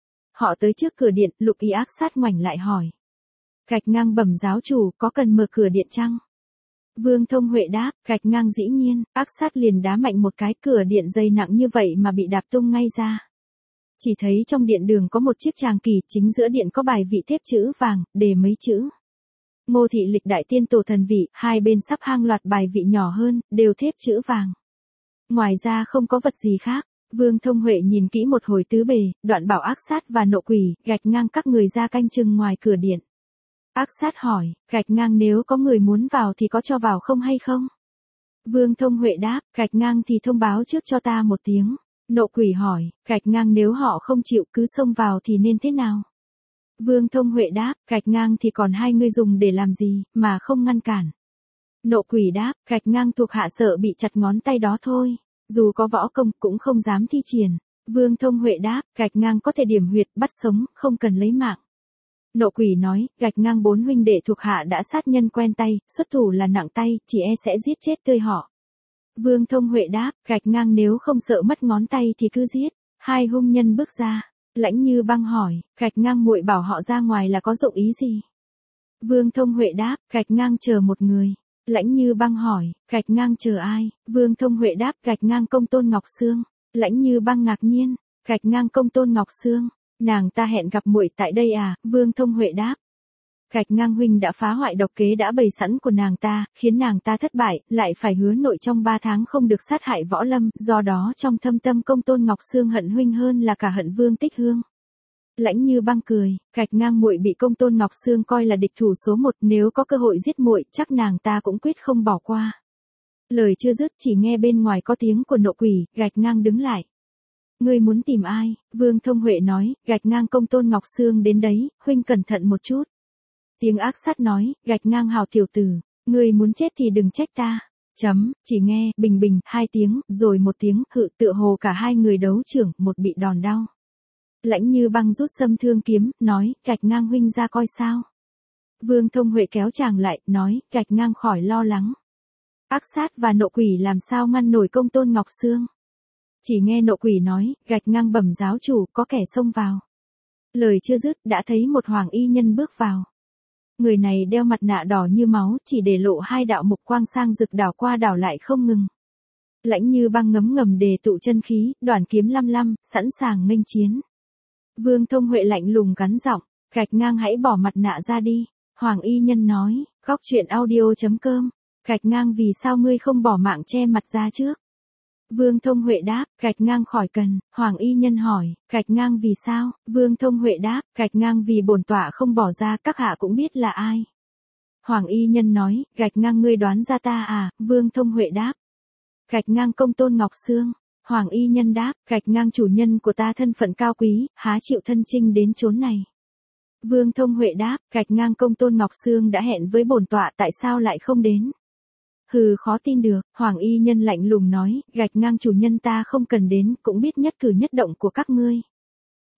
Họ tới trước cửa điện, Lục Y ác sát ngoảnh lại hỏi. Gạch ngang bẩm giáo chủ, có cần mở cửa điện chăng? Vương Thông Huệ đáp, gạch ngang dĩ nhiên, ác sát liền đá mạnh một cái, cửa điện dày nặng như vậy mà bị đạp tung ngay ra. Chỉ thấy trong điện đường có một chiếc tràng kỳ, chính giữa điện có bài vị thép chữ vàng, đề mấy chữ. Ngô Thị Lịch Đại Tiên Tổ Thần Vị, hai bên sắp hang loạt bài vị nhỏ hơn, đều thép chữ vàng. Ngoài ra không có vật gì khác. Vương Thông Huệ nhìn kỹ một hồi tứ bề, đoạn bảo ác sát và nộ quỷ, gạch ngang các người ra canh chừng ngoài cửa điện. Ác sát hỏi, gạch ngang nếu có người muốn vào thì có cho vào không hay không? Vương Thông Huệ đáp, gạch ngang thì thông báo trước cho ta một tiếng. Nộ quỷ hỏi, gạch ngang nếu họ không chịu cứ xông vào thì nên thế nào? Vương Thông Huệ đáp, gạch ngang thì còn hai người dùng để làm gì, mà không ngăn cản. Nộ quỷ đáp, gạch ngang thuộc hạ sợ bị chặt ngón tay đó thôi. Dù có võ công cũng không dám thi triển. Vương Thông Huệ đáp, gạch ngang có thể điểm huyệt bắt sống, không cần lấy mạng. Nộ quỷ nói, gạch ngang 4 huynh đệ thuộc hạ đã sát nhân quen tay, xuất thủ là nặng tay, chỉ e sẽ giết chết tươi họ. Vương Thông Huệ đáp, gạch ngang nếu không sợ mất ngón tay thì cứ giết. Hai hung nhân bước ra. Lãnh Như Băng hỏi, gạch ngang muội bảo họ ra ngoài là có dụng ý gì? Vương Thông Huệ đáp, gạch ngang chờ một người. Lãnh Như Băng hỏi, gạch ngang chờ ai? Vương Thông Huệ đáp, gạch ngang công tôn Ngọc Sương. Lãnh Như Băng ngạc nhiên, gạch ngang công tôn Ngọc Sương. Nàng ta hẹn gặp muội tại đây à? Vương Thông Huệ đáp. Gạch ngang huynh đã phá hoại độc kế đã bày sẵn của nàng ta, khiến nàng ta thất bại, lại phải hứa nội trong 3 tháng không được sát hại Võ Lâm, do đó trong thâm tâm công tôn Ngọc Sương hận huynh hơn là cả hận Vương Tích Hương. Lãnh Như Băng cười, gạch ngang muội bị công tôn Ngọc Sương coi là địch thủ số 1, nếu có cơ hội giết muội, chắc nàng ta cũng quyết không bỏ qua. Lời chưa dứt chỉ nghe bên ngoài có tiếng của nộ quỷ, gạch ngang đứng lại. Ngươi muốn tìm ai? Vương Thông Huệ nói, gạch ngang công tôn Ngọc Sương đến đấy, huynh cẩn thận một chút. Tiếng ác sát nói, gạch ngang hào tiểu tử, ngươi muốn chết thì đừng trách ta. Chỉ nghe, bình bình, 2 tiếng, rồi một tiếng, hự tựa hồ cả hai người đấu trưởng, một bị đòn đau. Lãnh Như Băng rút sâm thương kiếm, nói, gạch ngang huynh ra coi sao. Vương Thông Huệ kéo chàng lại, nói, gạch ngang khỏi lo lắng. Ác sát và nộ quỷ làm sao ngăn nổi công tôn Ngọc Sương. Chỉ nghe nộ quỷ nói, gạch ngang bẩm giáo chủ, có kẻ xông vào. Lời chưa dứt, đã thấy một hoàng y nhân bước vào. Người này đeo mặt nạ đỏ như máu, chỉ để lộ 2 đạo mục quang sang rực đảo qua đảo lại không ngừng. Lãnh Như Băng ngấm ngầm đề tụ chân khí, đoàn kiếm lăm lăm, sẵn sàng nghênh chiến. Vương Thông Huệ lạnh lùng gắn giọng, gạch ngang hãy bỏ mặt nạ ra đi. Hoàng y nhân nói, góc chuyện audio.com, gạch ngang vì sao ngươi không bỏ mạng che mặt ra trước? Vương Thông Huệ đáp, gạch ngang khỏi cần. Hoàng y nhân hỏi, gạch ngang vì sao? Vương Thông Huệ đáp, gạch ngang vì bổn tọa không bỏ ra, các hạ cũng biết là ai. Hoàng y nhân nói, gạch ngang ngươi đoán ra ta à? Vương Thông Huệ đáp, gạch ngang công tôn Ngọc Sương. Hoàng y nhân đáp, gạch ngang chủ nhân của ta thân phận cao quý, há chịu thân chinh đến chốn này. Vương Thông Huệ đáp, gạch ngang công tôn Ngọc Sương đã hẹn với bổn tọa tại sao lại không đến? Hừ, khó tin được. Hoàng y nhân lạnh lùng nói, gạch ngang chủ nhân ta không cần đến, cũng biết nhất cử nhất động của các ngươi.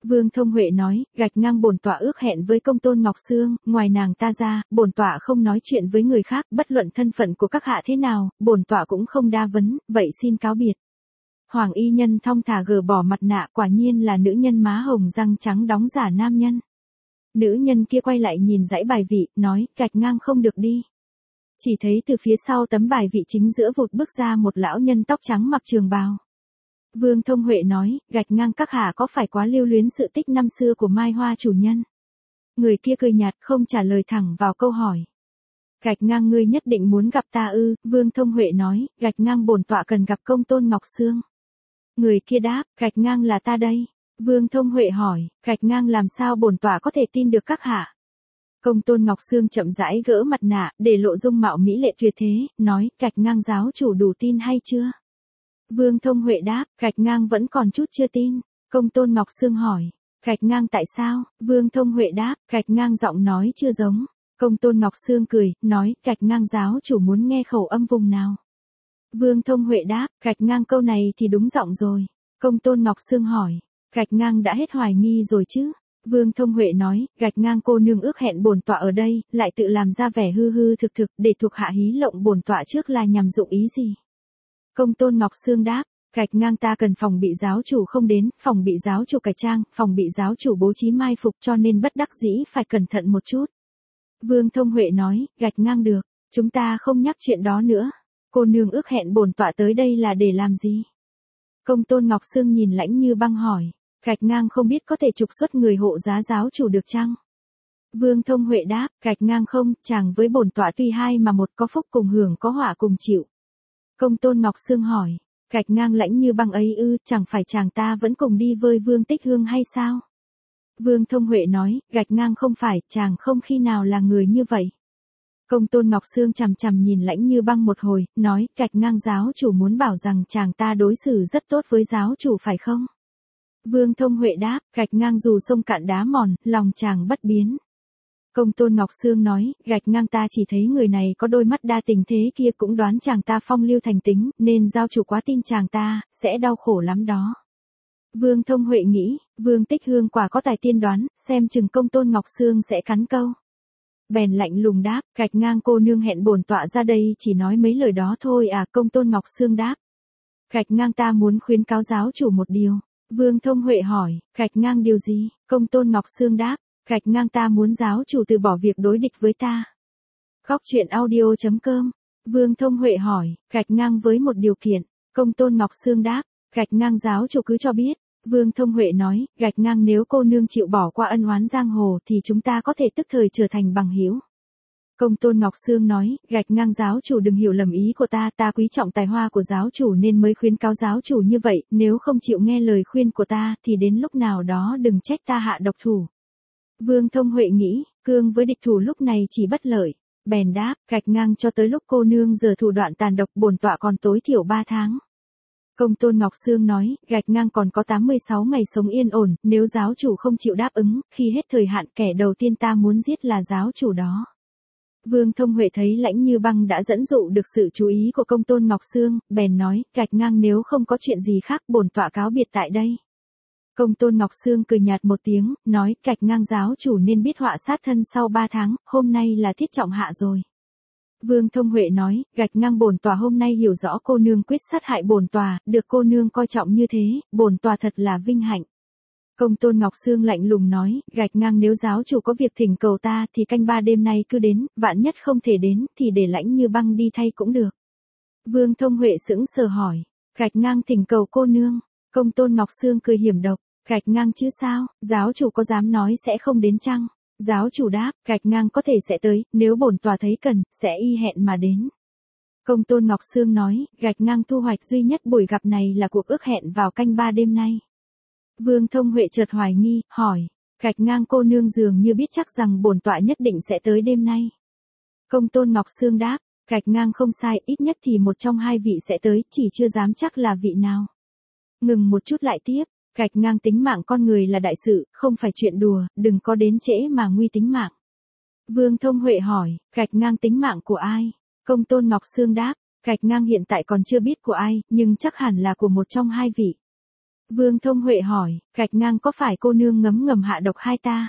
Vương Thông Huệ nói, gạch ngang bổn tọa ước hẹn với công tôn Ngọc Sương, ngoài nàng ta ra, bổn tọa không nói chuyện với người khác, bất luận thân phận của các hạ thế nào, bổn tọa cũng không đa vấn, vậy xin cáo biệt. Hoàng y nhân thong thả gỡ bỏ mặt nạ, quả nhiên là nữ nhân má hồng răng trắng đóng giả nam nhân. Nữ nhân kia quay lại nhìn dãy bài vị, nói, gạch ngang không được đi. Chỉ thấy từ phía sau tấm bài vị chính giữa vụt bước ra một lão nhân tóc trắng mặc trường bào. Vương Thông Huệ nói, gạch ngang các hạ có phải quá lưu luyến sự tích năm xưa của Mai Hoa chủ nhân? Người kia cười nhạt không trả lời thẳng vào câu hỏi. Gạch ngang ngươi nhất định muốn gặp ta ư? Vương Thông Huệ nói, gạch ngang bổn tọa cần gặp công tôn Ngọc Sương. Người kia đáp, gạch ngang là ta đây. Vương Thông Huệ hỏi, gạch ngang làm sao bổn tọa có thể tin được các hạ? Công tôn Ngọc Sương chậm rãi gỡ mặt nạ, để lộ dung mạo mỹ lệ tuyệt thế, nói, gạch ngang giáo chủ đủ tin hay chưa? Vương Thông Huệ đáp, gạch ngang vẫn còn chút chưa tin. Công tôn Ngọc Sương hỏi, gạch ngang tại sao? Vương Thông Huệ đáp, gạch ngang giọng nói chưa giống. Công tôn Ngọc Sương cười, nói, gạch ngang giáo chủ muốn nghe khẩu âm vùng nào? Vương Thông Huệ đáp, gạch ngang câu này thì đúng giọng rồi. Công tôn Ngọc Sương hỏi, gạch ngang đã hết hoài nghi rồi chứ? Vương Thông Huệ nói, gạch ngang cô nương ước hẹn bổn tọa ở đây, lại tự làm ra vẻ hư hư thực thực, để thuộc hạ hí lộng bổn tọa trước là nhằm dụng ý gì? Công tôn Ngọc Sương đáp, gạch ngang ta cần phòng bị giáo chủ không đến, phòng bị giáo chủ cải trang, phòng bị giáo chủ bố trí mai phục cho nên bất đắc dĩ phải cẩn thận một chút. Vương Thông Huệ nói, gạch ngang được, chúng ta không nhắc chuyện đó nữa. Cô nương ước hẹn bổn tọa tới đây là để làm gì? Công tôn Ngọc Sương nhìn Lãnh Như Băng hỏi, gạch ngang không biết có thể trục xuất người hộ giá giáo chủ được chăng? Vương Thông Huệ đáp, gạch ngang không, chàng với bổn tọa tuy hai mà một, có phúc cùng hưởng có họa cùng chịu. Công tôn Ngọc Sương hỏi, gạch ngang Lãnh Như Băng ấy ư, chẳng phải chàng ta vẫn cùng đi với Vương Tích Hương hay sao? Vương Thông Huệ nói, gạch ngang không phải, chàng không khi nào là người như vậy. Công tôn Ngọc Sương chằm chằm nhìn Lãnh Như Băng một hồi, nói, gạch ngang giáo chủ muốn bảo rằng chàng ta đối xử rất tốt với giáo chủ phải không? Vương Thông Huệ đáp, gạch ngang dù sông cạn đá mòn, lòng chàng bất biến. Công tôn Ngọc Sương nói, gạch ngang ta chỉ thấy người này có đôi mắt đa tình thế kia cũng đoán chàng ta phong lưu thành tính, nên giáo chủ quá tin chàng ta, sẽ đau khổ lắm đó. Vương Thông Huệ nghĩ, Vương Tích Hương quả có tài tiên đoán, xem chừng công tôn Ngọc Sương sẽ cắn câu. Bèn lạnh lùng đáp, gạch ngang cô nương hẹn bổn tọa ra đây chỉ nói mấy lời đó thôi à? Công tôn Ngọc Sương đáp, gạch ngang ta muốn khuyến cáo giáo chủ một điều. Vương Thông Huệ hỏi, gạch ngang điều gì? Công tôn Ngọc Sương đáp, gạch ngang ta muốn giáo chủ từ bỏ việc đối địch với ta. Góc truyện audio.com. Vương Thông Huệ hỏi, gạch ngang với một điều kiện. Công tôn Ngọc Sương đáp, gạch ngang giáo chủ cứ cho biết. Vương Thông Huệ nói, gạch ngang nếu cô nương chịu bỏ qua ân oán giang hồ thì chúng ta có thể tức thời trở thành bằng hữu. Công tôn Ngọc Sương nói, gạch ngang giáo chủ đừng hiểu lầm ý của ta quý trọng tài hoa của giáo chủ nên mới khuyến cáo giáo chủ như vậy, nếu không chịu nghe lời khuyên của ta thì đến lúc nào đó đừng trách ta hạ độc thủ. Vương Thông Huệ nghĩ, cương với địch thủ lúc này chỉ bất lợi, bèn đáp, gạch ngang cho tới lúc cô nương giở thủ đoạn tàn độc bổn tọa còn tối thiểu 3 tháng. Công tôn Ngọc Sương nói, gạch ngang còn có 86 ngày sống yên ổn, nếu giáo chủ không chịu đáp ứng, khi hết thời hạn kẻ đầu tiên ta muốn giết là giáo chủ đó. Vương Thông Huệ thấy Lãnh Như Băng đã dẫn dụ được sự chú ý của công tôn Ngọc Sương, bèn nói, gạch ngang nếu không có chuyện gì khác bổn tọa cáo biệt tại đây. Công tôn Ngọc Sương cười nhạt một tiếng, nói, gạch ngang giáo chủ nên biết họa sát thân sau 3 tháng, hôm nay là thiết trọng hạ rồi. Vương Thông Huệ nói, gạch ngang bổn tọa hôm nay hiểu rõ cô nương quyết sát hại bổn tọa, được cô nương coi trọng như thế, bổn tọa thật là vinh hạnh. Công tôn Ngọc Sương lạnh lùng nói, gạch ngang nếu giáo chủ có việc thỉnh cầu ta thì canh 3 đêm nay cứ đến, vạn nhất không thể đến thì để Lãnh Như Băng đi thay cũng được. Vương Thông Huệ sững sờ hỏi, gạch ngang thỉnh cầu cô nương. Công tôn Ngọc Sương cười hiểm độc, gạch ngang chứ sao, giáo chủ có dám nói sẽ không đến chăng? Giáo chủ đáp, gạch ngang có thể sẽ tới, nếu bổn tọa thấy cần, sẽ y hẹn mà đến. Công tôn Ngọc Sương nói, gạch ngang thu hoạch duy nhất buổi gặp này là cuộc ước hẹn vào canh 3 đêm nay. Vương Thông Huệ chợt hoài nghi, hỏi, gạch ngang cô nương dường như biết chắc rằng bổn tọa nhất định sẽ tới đêm nay. Công tôn Ngọc Sương đáp, gạch ngang không sai, ít nhất thì một trong hai vị sẽ tới, chỉ chưa dám chắc là vị nào. Ngừng một chút lại tiếp, gạch ngang tính mạng con người là đại sự, không phải chuyện đùa, đừng có đến trễ mà nguy tính mạng. Vương Thông Huệ hỏi, gạch ngang tính mạng của ai? Công tôn Ngọc Sương đáp, gạch ngang hiện tại còn chưa biết của ai, nhưng chắc hẳn là của một trong hai vị. Vương Thông Huệ hỏi, gạch ngang có phải cô nương ngấm ngầm hạ độc hai ta?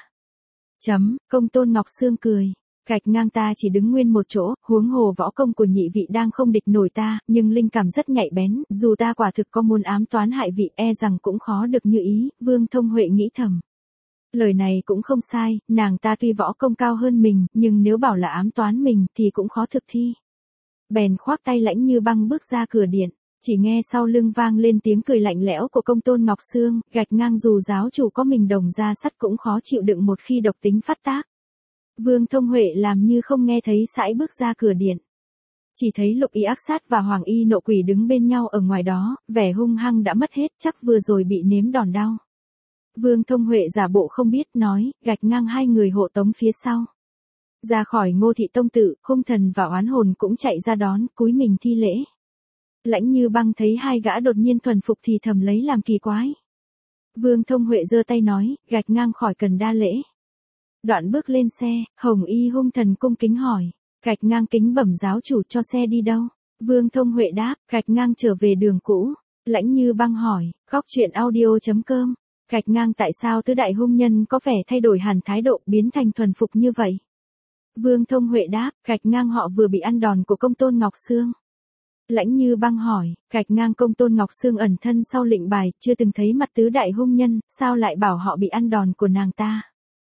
Công tôn Ngọc Sương cười. Gạch ngang ta chỉ đứng nguyên một chỗ, huống hồ võ công của nhị vị đang không địch nổi ta, nhưng linh cảm rất nhạy bén, dù ta quả thực có muốn ám toán hại vị e rằng cũng khó được như ý, Vương Thông Huệ nghĩ thầm. Lời này cũng không sai, nàng ta tuy võ công cao hơn mình, nhưng nếu bảo là ám toán mình thì cũng khó thực thi. Bèn khoác tay Lãnh Như Băng bước ra cửa điện, chỉ nghe sau lưng vang lên tiếng cười lạnh lẽo của công tôn Ngọc Sương, gạch ngang dù giáo chủ có mình đồng ra sắt cũng khó chịu đựng một khi độc tính phát tác. Vương Thông Huệ làm như không nghe thấy sải bước ra cửa điện. Chỉ thấy Lục Y Ác Sát và Hoàng Y Nộ Quỷ đứng bên nhau ở ngoài đó, vẻ hung hăng đã mất hết, chắc vừa rồi bị nếm đòn đau. Vương Thông Huệ giả bộ không biết, nói, gạch ngang hai người hộ tống phía sau. Ra khỏi Ngô Thị Tông Tự, hung thần và oán hồn cũng chạy ra đón, cúi mình thi lễ. Lãnh Như Băng thấy hai gã đột nhiên thuần phục thì thầm lấy làm kỳ quái. Vương Thông Huệ giơ tay nói, gạch ngang khỏi cần đa lễ. Đoạn bước lên xe, Hồng Y hung thần cung kính hỏi, gạch ngang kính bẩm giáo chủ cho xe đi đâu? Vương Thông Huệ đáp, gạch ngang trở về đường cũ. Lãnh Như Băng hỏi, góc chuyện audio.com, gạch ngang tại sao tứ đại hung nhân có vẻ thay đổi hẳn thái độ biến thành thuần phục như vậy? Vương Thông Huệ đáp, gạch ngang họ vừa bị ăn đòn của công tôn Ngọc Sương. Lãnh Như Băng hỏi, gạch ngang công tôn Ngọc Sương ẩn thân sau lệnh bài, chưa từng thấy mặt tứ đại hung nhân, sao lại bảo họ bị ăn đòn của nàng ta?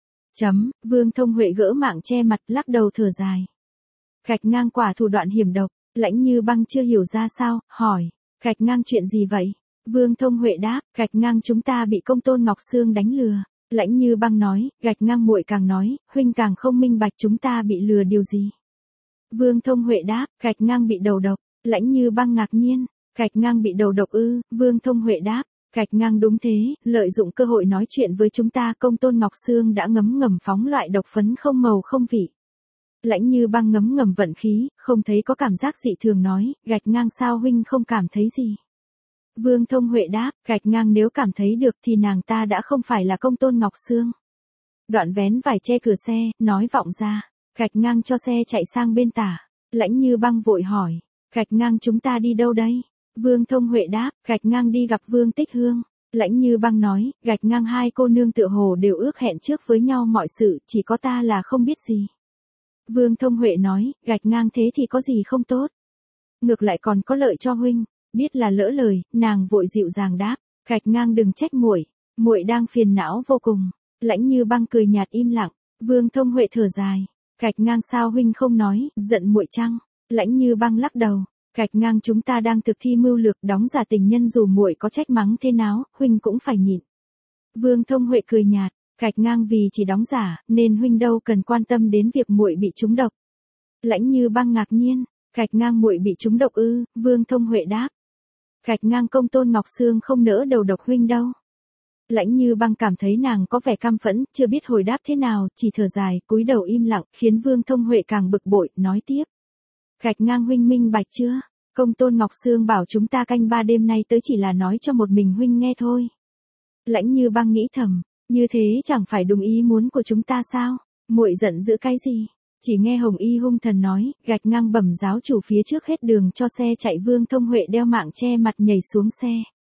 Vương Thông Huệ gỡ mạng che mặt lắc đầu thở dài. Gạch ngang quả thủ đoạn hiểm độc, Lãnh Như Băng chưa hiểu ra sao, hỏi, gạch ngang chuyện gì vậy? Vương Thông Huệ đáp, gạch ngang chúng ta bị công tôn Ngọc Sương đánh lừa. Lãnh Như Băng nói, gạch ngang muội càng nói, huynh càng không minh bạch chúng ta bị lừa điều gì. Vương Thông Huệ đáp, gạch ngang bị đầu độc. Lãnh Như Băng ngạc nhiên, gạch ngang bị đầu độc ư? Vương Thông Huệ đáp, gạch ngang đúng thế, lợi dụng cơ hội nói chuyện với chúng ta công tôn Ngọc Sương đã ngấm ngầm phóng loại độc phấn không màu không vị. Lãnh Như Băng ngấm ngầm vận khí, không thấy có cảm giác dị thường nói, gạch ngang sao huynh không cảm thấy gì. Vương Thông Huệ đáp, gạch ngang nếu cảm thấy được thì nàng ta đã không phải là công tôn Ngọc Sương. Đoạn vén vải che cửa xe, nói vọng ra, gạch ngang cho xe chạy sang bên tả. Lãnh Như Băng vội hỏi, gạch ngang chúng ta đi đâu đây? Vương Thông Huệ đáp, gạch ngang đi gặp Vương Tích Hương. Lãnh Như Băng nói, gạch ngang hai cô nương tựa hồ đều ước hẹn trước với nhau mọi sự, chỉ có ta là không biết gì. Vương Thông Huệ nói, gạch ngang thế thì có gì không tốt. Ngược lại còn có lợi cho huynh. Biết là lỡ lời, nàng vội dịu dàng đáp, gạch ngang đừng trách muội, muội đang phiền não vô cùng. Lãnh Như Băng cười nhạt im lặng. Vương Thông Huệ thở dài, gạch ngang sao huynh không nói, giận muội chăng? Lãnh Như Băng lắc đầu, gạch ngang chúng ta đang thực thi mưu lược đóng giả tình nhân, dù muội có trách mắng thế nào, huynh cũng phải nhịn. Vương Thông Huệ cười nhạt, gạch ngang vì chỉ đóng giả, nên huynh đâu cần quan tâm đến việc muội bị trúng độc. Lãnh Như Băng ngạc nhiên, gạch ngang muội bị trúng độc ư? Vương Thông Huệ đáp, gạch ngang công tôn Ngọc Sương không nỡ đầu độc huynh đâu. Lãnh Như Băng cảm thấy nàng có vẻ căm phẫn, chưa biết hồi đáp thế nào, chỉ thở dài, cúi đầu im lặng, khiến Vương Thông Huệ càng bực bội, nói tiếp. Gạch ngang huynh minh bạch chưa? Công tôn Ngọc Sương bảo chúng ta canh 3 đêm nay tới chỉ là nói cho một mình huynh nghe thôi. Lãnh Như Băng nghĩ thầm, như thế chẳng phải đúng ý muốn của chúng ta sao? Muội giận dữ cái gì? Chỉ nghe Hồng Y hung thần nói, gạch ngang bẩm giáo chủ phía trước hết đường cho xe chạy. Vương Thông Huệ đeo mạng che mặt nhảy xuống xe.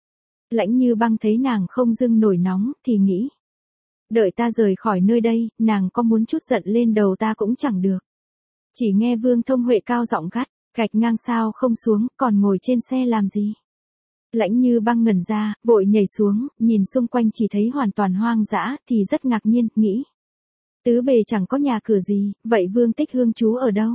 Lãnh Như Băng thấy nàng không dưng nổi nóng, thì nghĩ. Đợi ta rời khỏi nơi đây, nàng có muốn chút giận lên đầu ta cũng chẳng được. Chỉ nghe Vương Thông Huệ cao giọng gắt, gạch ngang sao không xuống, còn ngồi trên xe làm gì? Lãnh Như Băng ngẩn ra, vội nhảy xuống, nhìn xung quanh chỉ thấy hoàn toàn hoang dã, thì rất ngạc nhiên, nghĩ. Tứ bề chẳng có nhà cửa gì, vậy Vương Tích Hương chú ở đâu?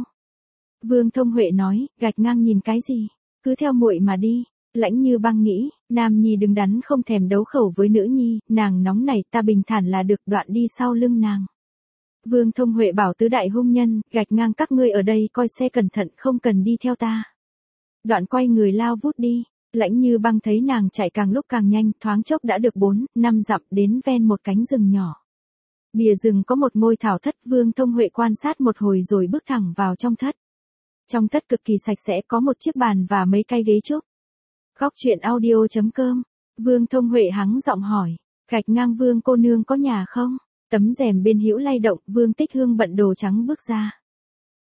Vương Thông Huệ nói, gạch ngang nhìn cái gì? Cứ theo muội mà đi. Lãnh Như Băng nghĩ, nam nhi đứng đắn không thèm đấu khẩu với nữ nhi, nàng nóng này ta bình thản là được, đoạn đi sau lưng nàng. Vương Thông Huệ bảo tứ đại hung nhân, gạch ngang các ngươi ở đây coi xe cẩn thận, không cần đi theo ta. Đoạn quay người lao vút đi. Lãnh Như Băng thấy nàng chạy càng lúc càng nhanh, thoáng chốc đã được 4-5 dặm đến ven một cánh rừng nhỏ. Bìa rừng có một ngôi thảo thất, Vương Thông Huệ quan sát một hồi rồi bước thẳng vào trong thất. Trong thất cực kỳ sạch sẽ, có một chiếc bàn và mấy cái ghế trúc. Góc chuyện audio.com, Vương Thông Huệ hắng giọng hỏi, gạch ngang Vương cô nương có nhà không? Tấm rèm bên hữu lay động, Vương Tích Hương bận đồ trắng bước ra.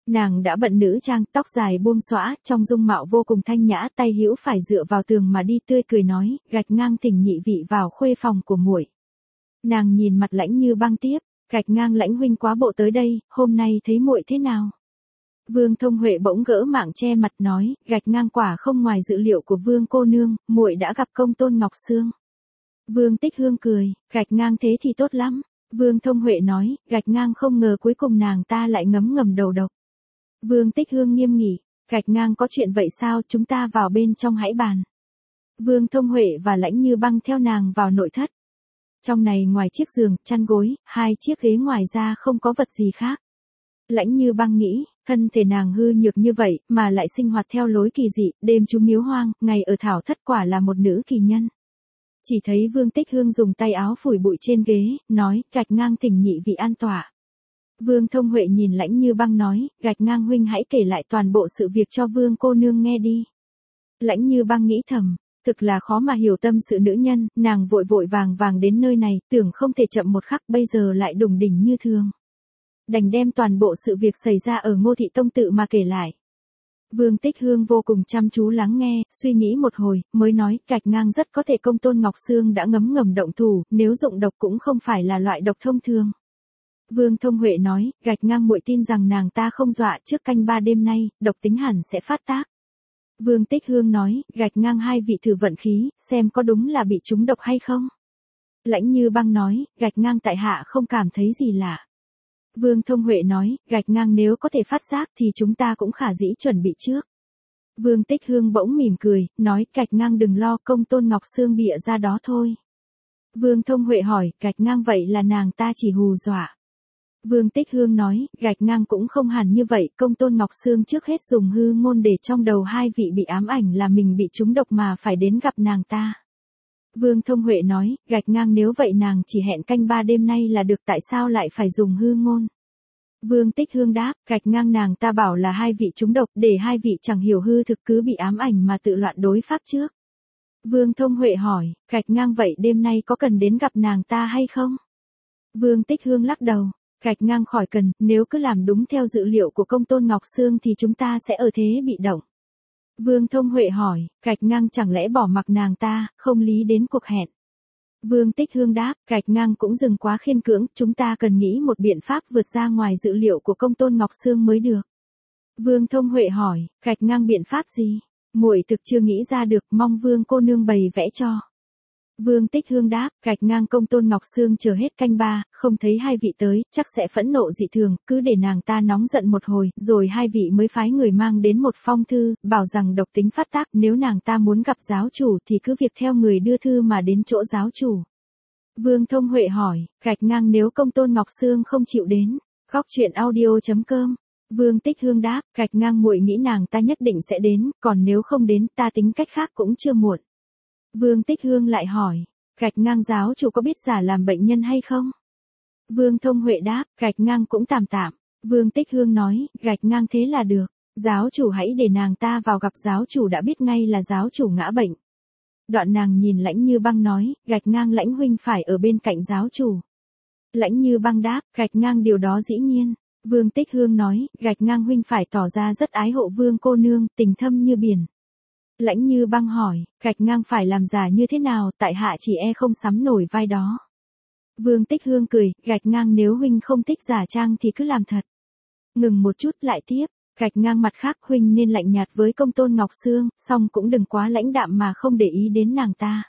Nàng đã bận nữ trang, tóc dài buông xõa, trong dung mạo vô cùng thanh nhã, tay hữu phải dựa vào tường mà đi, tươi cười nói, Gạch Ngang thỉnh nhị vị vào khuê phòng của muội. Nàng nhìn mặt Lãnh Như Băng tiếp, Gạch Ngang lãnh huynh quá bộ tới đây, hôm nay thấy muội thế nào? Vương Thông Huệ bỗng gỡ mạng che mặt nói, Gạch Ngang quả không ngoài dự liệu của Vương cô nương, muội đã gặp công tôn Ngọc Sương. Vương Tích Hương cười, Gạch Ngang thế thì tốt lắm. Vương Thông Huệ nói, Gạch Ngang không ngờ cuối cùng nàng ta lại ngấm ngầm đầu độc. Vương Tích Hương nghiêm nghị, Gạch Ngang có chuyện vậy sao, chúng ta vào bên trong hãy bàn. Vương Thông Huệ và Lãnh Như Băng theo nàng vào nội thất. Trong này ngoài chiếc giường, chăn gối, 2 chiếc ghế ngoài ra không có vật gì khác. Lãnh Như Băng nghĩ, thân thể nàng hư nhược như vậy, mà lại sinh hoạt theo lối kỳ dị, đêm trú miếu hoang, ngày ở thảo thất quả là một nữ kỳ nhân. Chỉ thấy Vương Tích Hương dùng tay áo phủi bụi trên ghế, nói, Gạch Ngang thỉnh nhị vị an tọa. Vương Thông Huệ nhìn Lãnh Như Băng nói, Gạch Ngang huynh hãy kể lại toàn bộ sự việc cho Vương cô nương nghe đi. Lãnh Như Băng nghĩ thầm, thực là khó mà hiểu tâm sự nữ nhân, nàng vội vội vàng vàng đến nơi này, tưởng không thể chậm một khắc, bây giờ lại đùng đỉnh như thường. Đành đem toàn bộ sự việc xảy ra ở Ngô Thị Tông tự mà kể lại. Vương Tích Hương vô cùng chăm chú lắng nghe, suy nghĩ một hồi, mới nói, Gạch Ngang rất có thể công tôn Ngọc Sương đã ngấm ngầm động thủ, nếu dụng độc cũng không phải là loại độc thông thường. Vương Thông Huệ nói, Gạch Ngang muội tin rằng nàng ta không dọa, trước canh 3 đêm nay, độc tính hẳn sẽ phát tác. Vương Tích Hương nói, Gạch Ngang hai vị thử vận khí, xem có đúng là bị trúng độc hay không. Lãnh Như Băng nói, Gạch Ngang tại hạ không cảm thấy gì lạ. Vương Thông Huệ nói, Gạch Ngang nếu có thể phát giác thì chúng ta cũng khả dĩ chuẩn bị trước. Vương Tích Hương bỗng mỉm cười, nói, Gạch Ngang đừng lo, công tôn Ngọc Sương bịa ra đó thôi. Vương Thông Huệ hỏi, Gạch Ngang vậy là nàng ta chỉ hù dọa. Vương Tích Hương nói, Gạch Ngang cũng không hẳn như vậy, công tôn Ngọc Sương trước hết dùng hư ngôn để trong đầu hai vị bị ám ảnh là mình bị trúng độc mà phải đến gặp nàng ta. Vương Thông Huệ nói, Gạch Ngang nếu vậy nàng chỉ hẹn canh 3 đêm nay là được, tại sao lại phải dùng hư ngôn? Vương Tích Hương đáp, Gạch Ngang nàng ta bảo là hai vị trúng độc, để hai vị chẳng hiểu hư thực cứ bị ám ảnh mà tự loạn đối pháp trước. Vương Thông Huệ hỏi, Gạch Ngang vậy đêm nay có cần đến gặp nàng ta hay không? Vương Tích Hương lắc đầu, Gạch Ngang khỏi cần, nếu cứ làm đúng theo dự liệu của công tôn Ngọc Sương thì chúng ta sẽ ở thế bị động. Vương Thông Huệ hỏi, Gạch Ngang chẳng lẽ bỏ mặc nàng ta, không lý đến cuộc hẹn. Vương Tích Hương đáp, Gạch Ngang cũng dừng quá khiên cưỡng, chúng ta cần nghĩ một biện pháp vượt ra ngoài dự liệu của công tôn Ngọc Sương mới được. Vương Thông Huệ hỏi, Gạch Ngang biện pháp gì? Muội thực chưa nghĩ ra được, mong Vương cô nương bày vẽ cho. Vương Tích Hương đáp, Gạch Ngang công tôn Ngọc Sương chờ hết canh 3, không thấy hai vị tới, chắc sẽ phẫn nộ dị thường, cứ để nàng ta nóng giận một hồi, rồi hai vị mới phái người mang đến một phong thư, bảo rằng độc tính phát tác, nếu nàng ta muốn gặp giáo chủ thì cứ việc theo người đưa thư mà đến chỗ giáo chủ. Vương Thông Huệ hỏi, Gạch Ngang nếu công tôn Ngọc Sương không chịu đến, góc chuyện audio.com. Vương Tích Hương đáp, Gạch Ngang muội nghĩ nàng ta nhất định sẽ đến, còn nếu không đến ta tính cách khác cũng chưa muộn. Vương Tích Hương lại hỏi, Gạch Ngang giáo chủ có biết giả làm bệnh nhân hay không? Vương Thông Huệ đáp, Gạch Ngang cũng tạm tạm. Vương Tích Hương nói, Gạch Ngang thế là được, giáo chủ hãy để nàng ta vào gặp giáo chủ đã biết ngay là giáo chủ ngã bệnh. Đoạn nàng nhìn Lãnh Như Băng nói, Gạch Ngang lãnh huynh phải ở bên cạnh giáo chủ. Lãnh Như Băng đáp, Gạch Ngang điều đó dĩ nhiên. Vương Tích Hương nói, Gạch Ngang huynh phải tỏ ra rất ái hộ Vương cô nương, tình thâm như biển. Lãnh Như Băng hỏi, Gạch Ngang phải làm giả như thế nào, tại hạ chỉ e không sắm nổi vai đó. Vương Tích Hương cười, Gạch Ngang nếu huynh không thích giả trang thì cứ làm thật. Ngừng một chút lại tiếp, Gạch Ngang mặt khác huynh nên lạnh nhạt với công tôn Ngọc Sương, song cũng đừng quá lãnh đạm mà không để ý đến nàng ta.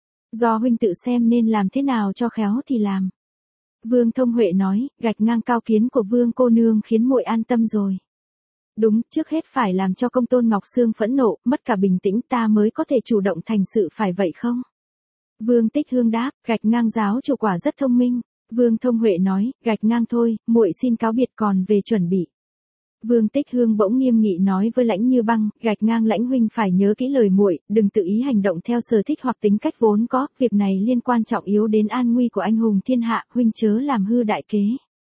Do huynh tự xem nên làm thế nào cho khéo thì làm. Vương Thông Huệ nói, Gạch Ngang cao kiến của Vương cô nương khiến muội an tâm rồi. Đúng, trước hết phải làm cho công tôn Ngọc Sương phẫn nộ, mất cả bình tĩnh ta mới có thể chủ động thành sự phải vậy không? Vương Tích Hương đáp, Gạch Ngang giáo chủ quả rất thông minh. Vương Thông Huệ nói, Gạch Ngang thôi, muội xin cáo biệt còn về chuẩn bị. Vương Tích Hương bỗng nghiêm nghị nói với Lãnh Như Băng, Gạch Ngang lãnh huynh phải nhớ kỹ lời muội, đừng tự ý hành động theo sở thích hoặc tính cách vốn có, việc này liên quan trọng yếu đến an nguy của anh hùng thiên hạ, huynh chớ làm hư đại kế.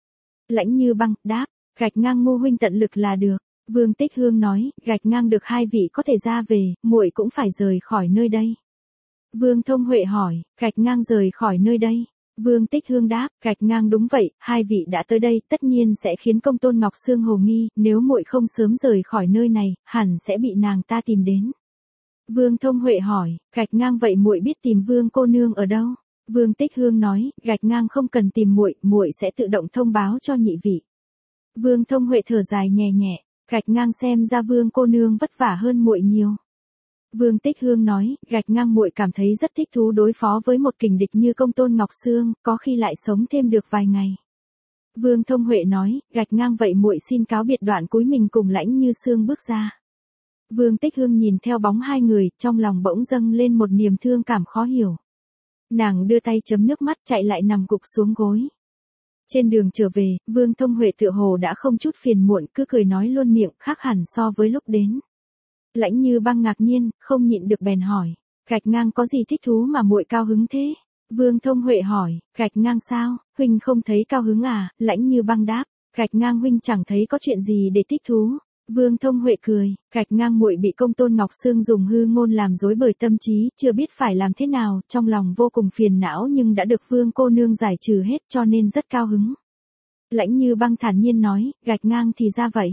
Lãnh Như Băng đáp, Gạch Ngang ngô huynh tận lực là được. Vương Tích Hương nói, Gạch Ngang được hai vị có thể ra về, muội cũng phải rời khỏi nơi đây. Vương Thông Huệ hỏi, Gạch Ngang rời khỏi nơi đây, Vương Tích Hương đáp, gạch ngang đúng vậy, hai vị đã tới đây, tất nhiên sẽ khiến công tôn Ngọc Sương hồ nghi, nếu muội không sớm rời khỏi nơi này, hẳn sẽ bị nàng ta tìm đến. Vương Thông Huệ hỏi, gạch ngang vậy muội biết tìm Vương cô nương ở đâu? Vương Tích Hương nói, gạch ngang không cần tìm muội, muội sẽ tự động thông báo cho nhị vị. Vương Thông Huệ thở dài nhẹ nhẹ, gạch ngang xem ra Vương cô nương vất vả hơn muội nhiều. Vương Tích Hương nói, gạch ngang muội cảm thấy rất thích thú đối phó với một kình địch như công tôn Ngọc Sương, có khi lại sống thêm được vài ngày. Vương Thông Huệ nói, gạch ngang vậy muội xin cáo biệt, đoạn cúi mình cùng Lãnh Như Sương bước ra. Vương Tích Hương nhìn theo bóng hai người, trong lòng bỗng dâng lên một niềm thương cảm khó hiểu. Nàng đưa tay chấm nước mắt chạy lại nằm gục xuống gối. Trên đường trở về, Vương Thông Huệ tựa hồ đã không chút phiền muộn, cứ cười nói luôn miệng, khác hẳn so với lúc đến. Lãnh Như Băng ngạc nhiên, không nhịn được bèn hỏi, gạch ngang có gì thích thú mà muội cao hứng thế? Vương Thông Huệ hỏi, gạch ngang sao, huynh không thấy cao hứng à? Lãnh Như Băng đáp, gạch ngang huynh chẳng thấy có chuyện gì để thích thú. Vương Thông Huệ cười, gạch ngang muội bị công tôn Ngọc Sương dùng hư ngôn làm rối bời tâm trí, chưa biết phải làm thế nào, trong lòng vô cùng phiền não nhưng đã được Vương cô nương giải trừ hết cho nên rất cao hứng. Lãnh Như Băng thản nhiên nói, gạch ngang thì ra vậy.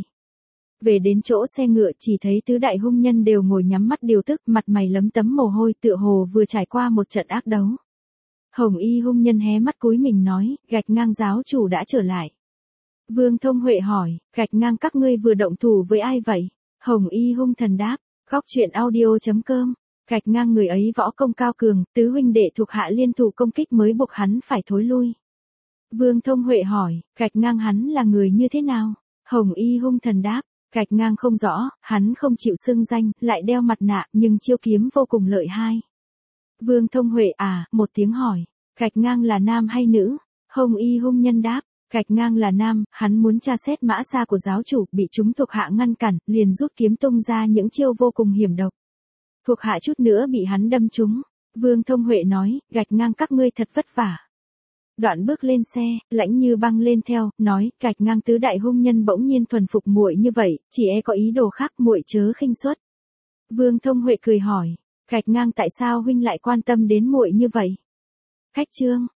Về đến chỗ xe ngựa chỉ thấy tứ đại hung nhân đều ngồi nhắm mắt điều tức, mặt mày lấm tấm mồ hôi, tựa hồ vừa trải qua một trận ác đấu. Hồng Y hung nhân hé mắt cúi mình nói, gạch ngang giáo chủ đã trở lại. Vương Thông Huệ hỏi, gạch ngang các ngươi vừa động thủ với ai vậy? Hồng Y hung thần đáp, Góc Truyện Audio.com. Gạch ngang người ấy võ công cao cường, tứ huynh đệ thuộc hạ liên thủ công kích mới buộc hắn phải thối lui. Vương Thông Huệ hỏi, gạch ngang hắn là người như thế nào? Hồng Y hung thần đáp, gạch ngang không rõ, hắn không chịu xưng danh, lại đeo mặt nạ, nhưng chiêu kiếm vô cùng lợi hại. Vương Thông Huệ một tiếng hỏi, gạch ngang là nam hay nữ? Hồng Y hung nhân đáp, gạch ngang là nam, hắn muốn tra xét mã xa của giáo chủ, bị chúng thuộc hạ ngăn cản, liền rút kiếm tung ra những chiêu vô cùng hiểm độc. Thuộc hạ chút nữa bị hắn đâm trúng. Vương Thông Huệ nói, gạch ngang các ngươi thật vất vả. Đoạn bước lên xe, Lãnh Như Băng lên theo, nói, gạch ngang tứ đại hung nhân bỗng nhiên thuần phục muội như vậy, chỉ e có ý đồ khác, muội chớ khinh suất. Vương Thông Huệ cười hỏi, gạch ngang tại sao huynh lại quan tâm đến muội như vậy? Khách chương